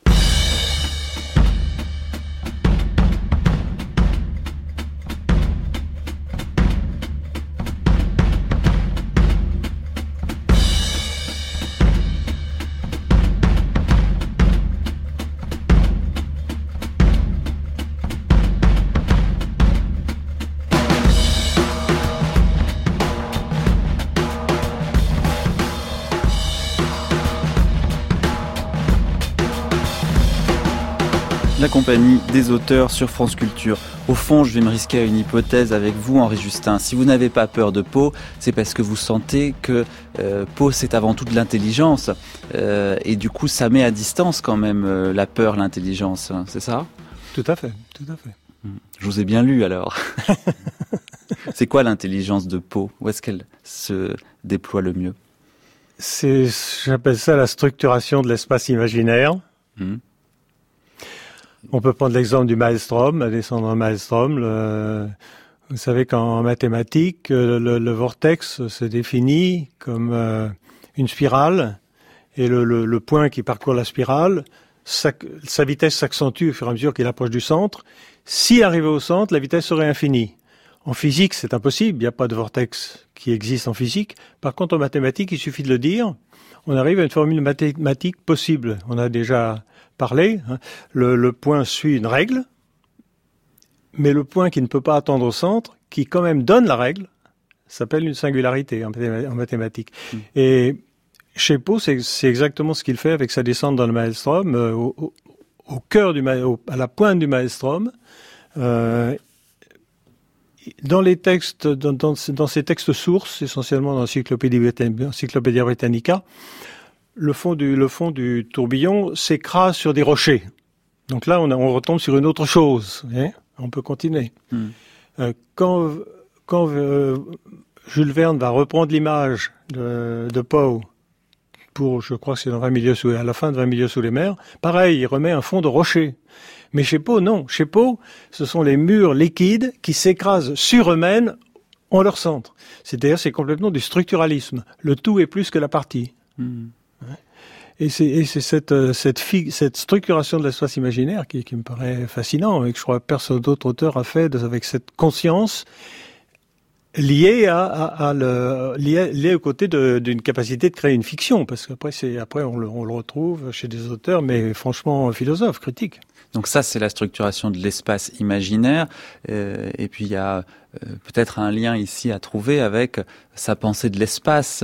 La compagnie des auteurs sur France Culture. Au fond, je vais me risquer à une hypothèse avec vous, Henri Justin. Si vous n'avez pas peur de Poe, c'est parce que vous sentez que Poe, c'est avant tout de l'intelligence. Et du coup, ça met à distance quand même la peur, l'intelligence. C'est ça? Tout à fait, tout à fait. Je vous ai bien lu alors. C'est quoi l'intelligence de Poe? Où est-ce qu'elle se déploie le mieux? J'appelle ça la structuration de l'espace imaginaire. On peut prendre l'exemple du maelstrom, Alexandre Maelstrom. Vous savez qu'en mathématiques, le vortex se définit comme une spirale, et le point qui parcourt la spirale, sa vitesse s'accentue au fur et à mesure qu'il approche du centre. S'il arrivait au centre, la vitesse serait infinie. En physique, c'est impossible, il n'y a pas de vortex qui existe en physique. Par contre, en mathématiques, il suffit de le dire, on arrive à une formule mathématique possible. On a déjà parlé, hein. Le point suit une règle, mais le point qui ne peut pas attendre au centre, qui quand même donne la règle, s'appelle une singularité en mathématiques. Et chez Poe, c'est exactement ce qu'il fait avec sa descente dans le maelstrom, au cœur à la pointe du maelstrom. Dans les textes, dans ces textes sources, essentiellement dans l'Encyclopédia Britannica, le fond du tourbillon s'écrase sur des rochers. Donc là, on retombe sur une autre chose. Hein, on peut continuer. Quand Jules Verne va reprendre l'image de Poe pour, je crois que c'est à la fin de 20 milieux sous les mers, pareil, il remet un fond de rocher. Mais chez Poe, non. Chez Poe, ce sont les murs liquides qui s'écrasent sur eux-mêmes en leur centre. C'est-à-dire, c'est complètement du structuralisme. Le tout est plus que la partie. Et c'est cette structuration de l'espace imaginaire qui me paraît fascinant et que je crois que personne d'autre auteur a fait avec cette conscience liée liée au côté d'une capacité de créer une fiction, parce qu'après on le retrouve chez des auteurs, mais franchement philosophes, critiques. Donc ça, c'est la structuration de l'espace imaginaire. Et puis il y a peut-être un lien ici à trouver avec sa pensée de l'espace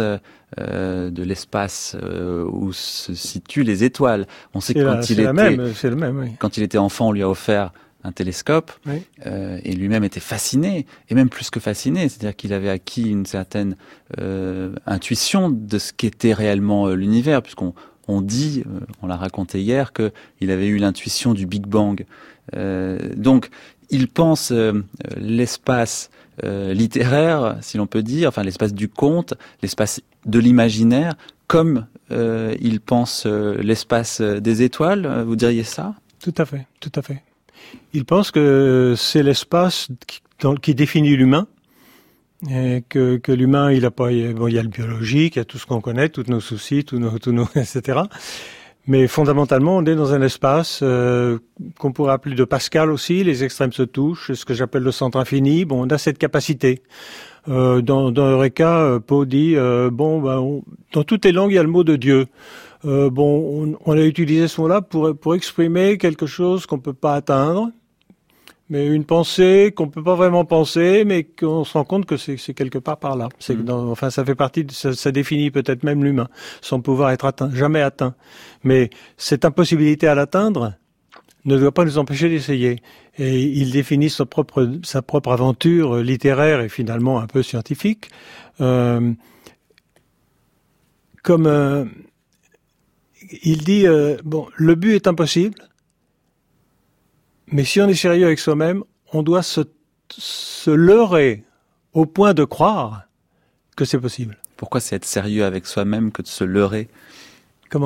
où se situent les étoiles. On sait que quand il était enfant, on lui a offert un télescope, oui. Et lui-même était fasciné, et même plus que fasciné, c'est-à-dire qu'il avait acquis une certaine intuition de ce qu'était réellement l'univers, puisqu'on dit, on l'a raconté hier, qu'il avait eu l'intuition du Big Bang. Donc, il pense l'espace littéraire, si l'on peut dire, enfin l'espace du conte, l'espace de l'imaginaire, comme il pense l'espace des étoiles. Vous diriez ça? Tout à fait, tout à fait. Il pense que c'est l'espace qui définit l'humain, et que l'humain, il y a le biologique, il y a tout ce qu'on connaît, tous nos soucis, tous nos etc. Mais fondamentalement, on est dans un espace qu'on pourrait appeler de Pascal aussi. Les extrêmes se touchent, ce que j'appelle le centre infini. Bon, on a cette capacité. Dans Eureka, Poe dit dans toutes les langues, il y a le mot de Dieu. On a utilisé ce mot-là pour exprimer quelque chose qu'on peut pas atteindre, mais une pensée qu'on peut pas vraiment penser, mais qu'on se rend compte que c'est quelque part par là. Ça fait partie, ça définit peut-être même l'humain, sans pouvoir être atteint, jamais atteint. Mais cette impossibilité à l'atteindre ne doit pas nous empêcher d'essayer. Et il définit sa propre aventure littéraire et finalement un peu scientifique, il dit le but est impossible. Mais si on est sérieux avec soi-même, on doit se leurrer au point de croire que c'est possible. Pourquoi c'est être sérieux avec soi-même que de se leurrer ? Comment ?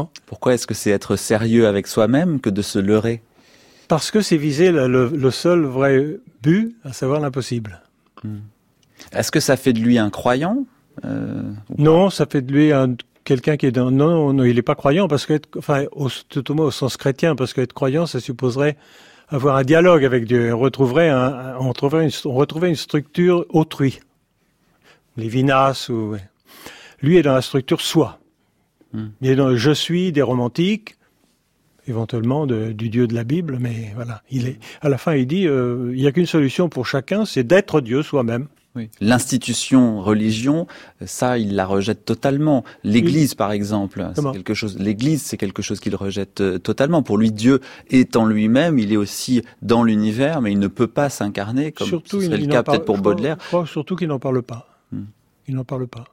Pourquoi est-ce que c'est être sérieux avec soi-même que de se leurrer ? Parce que c'est viser le seul vrai but, à savoir l'impossible. Est-ce que ça fait de lui un croyant ? Non, ça fait de lui quelqu'un qui est dans... Non, il n'est pas croyant, parce que tout au moins au sens chrétien, parce qu'être croyant, ça supposerait avoir un dialogue avec Dieu. On retrouverait une structure autrui. Lévinas ou... Lui est dans la structure soi. Il est dans le je suis des romantiques, éventuellement du Dieu de la Bible, mais voilà. À la fin, il dit, il n'y a qu'une solution pour chacun, c'est d'être Dieu soi-même. Oui. L'institution religion, ça, il la rejette totalement. L'Église, par exemple, L'Église, c'est quelque chose qu'il rejette totalement. Pour lui, Dieu est en lui-même, il est aussi dans l'univers, mais il ne peut pas s'incarner, comme surtout, ce serait le cas peut-être pour Baudelaire. Je crois surtout qu'il n'en parle pas. Il n'en parle pas.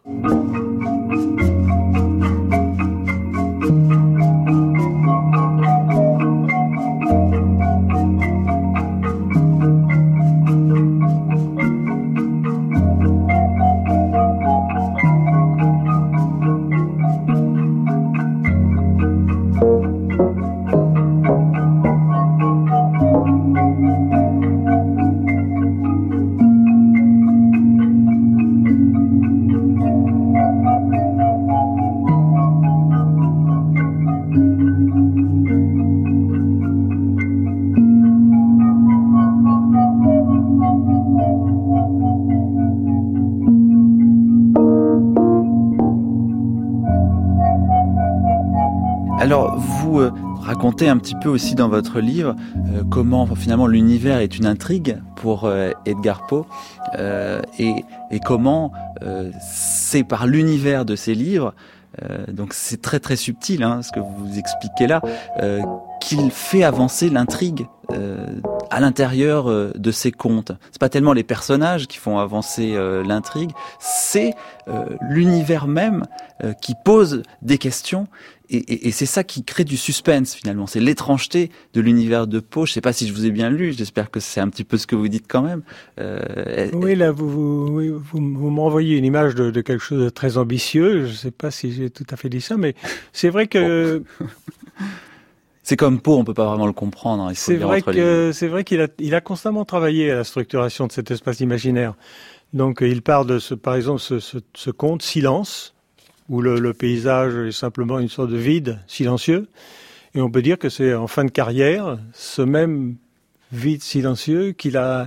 Alors, vous racontez un petit peu aussi dans votre livre comment finalement l'univers est une intrigue pour Edgar Poe et comment c'est par l'univers de ses livres, donc c'est très très subtil ce que vous expliquez là, qu'il fait avancer l'intrigue à l'intérieur de ses contes. C'est pas tellement les personnages qui font avancer l'intrigue, c'est l'univers même qui pose des questions. Et c'est ça qui crée du suspense finalement, c'est l'étrangeté de l'univers de Poe. Je ne sais pas si je vous ai bien lu, j'espère que c'est un petit peu ce que vous dites quand même. Oui, là vous m'envoyez une image de quelque chose de très ambitieux, je ne sais pas si j'ai tout à fait dit ça, mais c'est vrai que... C'est comme Poe, on ne peut pas vraiment le comprendre. C'est vrai qu'il a constamment travaillé à la structuration de cet espace imaginaire. Donc il part de par exemple ce conte Silence, où le paysage est simplement une sorte de vide silencieux. Et on peut dire que c'est en fin de carrière, ce même vide silencieux qu'il a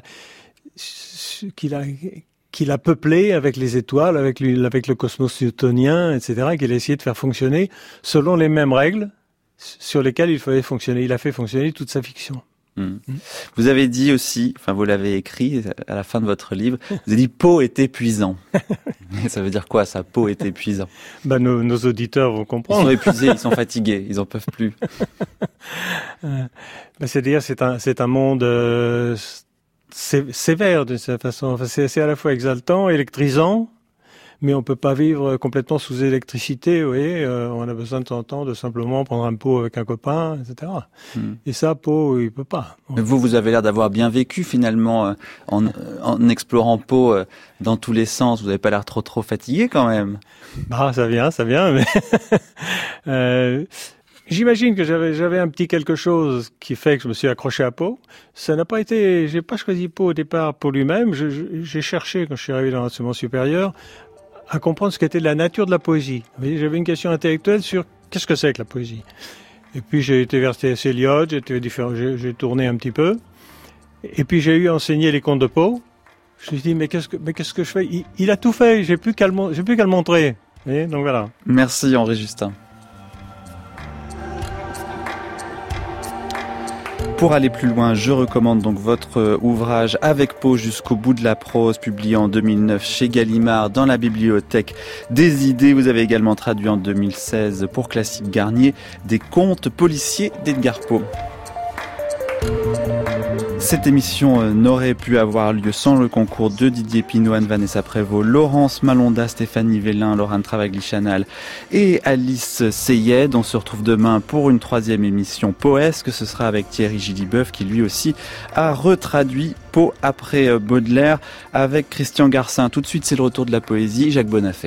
peuplé avec les étoiles, avec le cosmos newtonien, etc., qu'il a essayé de faire fonctionner selon les mêmes règles sur lesquelles il fallait fonctionner. Il a fait fonctionner toute sa fiction. Vous avez dit aussi, vous l'avez écrit à la fin de votre livre, vous avez dit Poe est épuisant. Ça veut dire quoi ça, Poe est épuisant? Nos auditeurs vont comprendre. Ils sont épuisés, ils sont fatigués, ils en peuvent plus. C'est-à-dire c'est un monde sévère d'une certaine façon. C'est à la fois exaltant, électrisant, mais on peut pas vivre complètement sous électricité, vous voyez. On a besoin de temps en temps de simplement prendre un pot avec un copain, etc. Et ça, Poe, il peut pas. Mais vous avez l'air d'avoir bien vécu finalement en explorant Poe dans tous les sens. Vous n'avez pas l'air trop fatigué quand même. Ça vient, mais j'imagine que j'avais un petit quelque chose qui fait que je me suis accroché à Poe. Ça n'a pas été, j'ai pas choisi Poe au départ pour lui-même. J'ai cherché quand je suis arrivé dans l'enseignement supérieur à comprendre ce qu'était la nature de la poésie. Vous voyez, j'avais une question intellectuelle sur qu'est-ce que c'est que la poésie. Et puis j'ai été vers T.S. Eliot, j'ai tourné un petit peu. Et puis j'ai eu enseigné les contes de Poe. Je me suis dit, mais qu'est-ce que je fais? Il a tout fait, j'ai plus qu'à le montrer. Vous voyez, donc voilà. Merci Henri Justin. Pour aller plus loin, je recommande donc votre ouvrage Avec Poe jusqu'au bout de la prose, publié en 2009 chez Gallimard dans la bibliothèque des idées. Vous avez également traduit en 2016 pour Classique Garnier des contes policiers d'Edgar Poe. Cette émission n'aurait pu avoir lieu sans le concours de Didier Pinot, Vanessa Prévost, Laurence Malonda, Stéphanie Vélin, Laurent Travagli-Chanal et Alice Seyed. On se retrouve demain pour une 3e émission Poesque. Ce sera avec Thierry Gilliboeuf qui lui aussi a retraduit Poe après Baudelaire avec Christian Garcin. Tout de suite, c'est le retour de la poésie. Jacques Bonafé.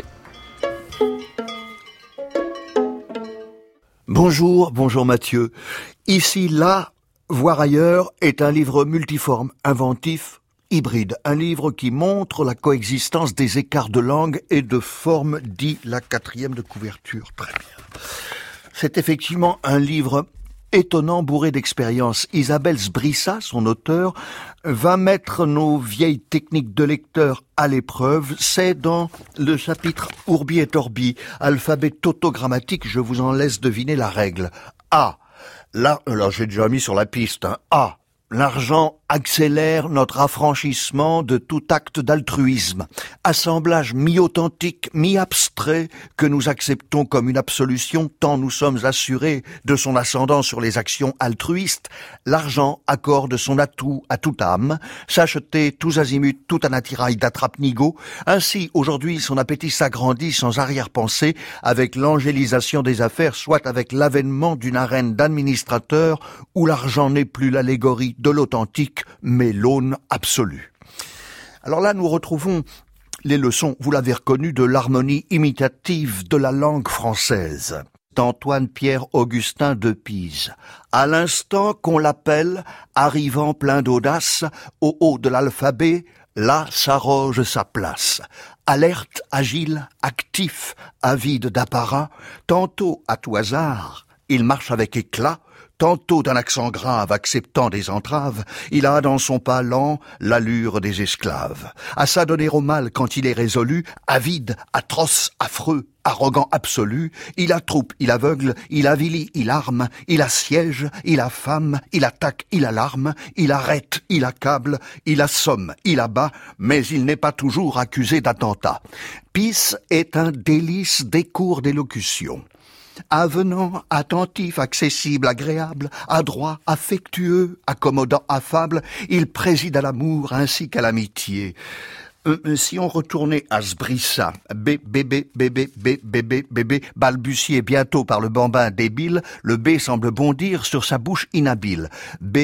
Bonjour Mathieu. Ici, là, voir ailleurs est un livre multiforme, inventif, hybride. Un livre qui montre la coexistence des écarts de langue et de forme, dit la 4e de couverture. Très bien. C'est effectivement un livre étonnant, bourré d'expérience. Isabelle Sbrissa, son auteur, va mettre nos vieilles techniques de lecteur à l'épreuve. C'est dans le chapitre Ourbi et Torbi, alphabet tautogrammatique, je vous en laisse deviner la règle. A. Là, j'ai déjà mis sur la piste, hein. A. L'argent accélère notre affranchissement de tout acte d'altruisme. Assemblage mi-authentique, mi-abstrait que nous acceptons comme une absolution tant nous sommes assurés de son ascendant sur les actions altruistes. L'argent accorde son atout à toute âme, s'acheter tous azimuts, tout un attirail d'attrape-nigo. Ainsi, aujourd'hui, son appétit s'agrandit sans arrière-pensée avec l'angélisation des affaires, soit avec l'avènement d'une arène d'administrateurs où l'argent n'est plus l'allégorie de l'authentique, mais l'aune absolue. Alors là, nous retrouvons les leçons, vous l'avez reconnu, de l'harmonie imitative de la langue française. Antoine Pierre Augustin de Pise. À l'instant qu'on l'appelle, arrivant plein d'audace, au haut de l'alphabet, là s'arroge sa place. Alerte, agile, actif, avide d'apparat, tantôt à tout hasard, il marche avec éclat, tantôt d'un accent grave acceptant des entraves, il a dans son pas lent l'allure des esclaves. À s'adonner au mal quand il est résolu, avide, atroce, affreux, arrogant absolu, il attroupe, il aveugle, il avilit, il arme, il assiège, il affame, il attaque, il alarme, il arrête, il accable, il assomme, il abat, mais il n'est pas toujours accusé d'attentat. Pisse est un délice des cours d'élocution. Avenant, attentif, accessible, agréable, adroit, affectueux, accommodant, affable, il préside à l'amour ainsi qu'à l'amitié. Si on retournait à Sbrissa, bébé, balbutié bientôt par le bambin débile, le B semble bondir sur sa bouche inhabile. B,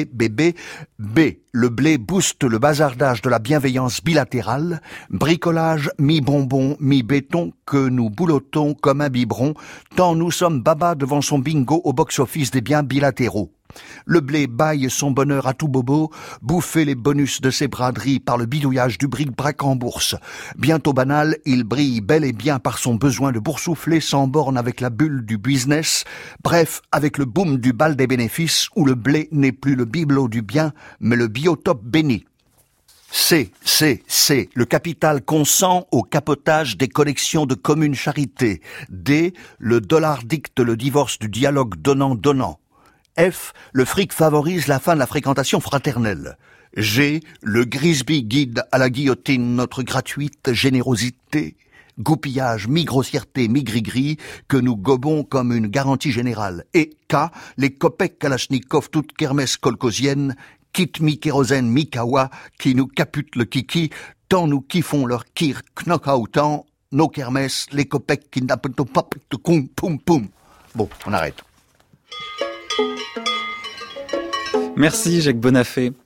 le blé booste le bazardage de la bienveillance bilatérale, bricolage mi-bonbon, mi-béton que nous boulotons comme un biberon, tant nous sommes baba devant son bingo au box-office des biens bilatéraux. Le blé baille son bonheur à tout bobo, bouffer les bonus de ses braderies par le bidouillage du bric-brac en bourse. Bientôt banal, il brille bel et bien par son besoin de boursoufler sans borne avec la bulle du business, bref, avec le boom du bal des bénéfices où le blé n'est plus le bibelot du bien, mais le biotope béni. C'est le capital consent au capotage des collections de communes charité. D, le dollar dicte le divorce du dialogue donnant-donnant. F, le fric favorise la fin de la fréquentation fraternelle. G, le Grisby guide à la guillotine notre gratuite générosité. Goupillage, mi-grossièreté, mi-gris-gris, que nous gobons comme une garantie générale. Et K, les copecs kalachnikov toutes kermesses kolkosiennes, kit mi-kérosène, mi-kawa, qui nous caputent le kiki, tant nous kiffons leur kir knock-outant, nos kermesses, les copecs qui n'appellent pas de koum poum poum. Bon, on arrête. Merci Jacques Bonafé.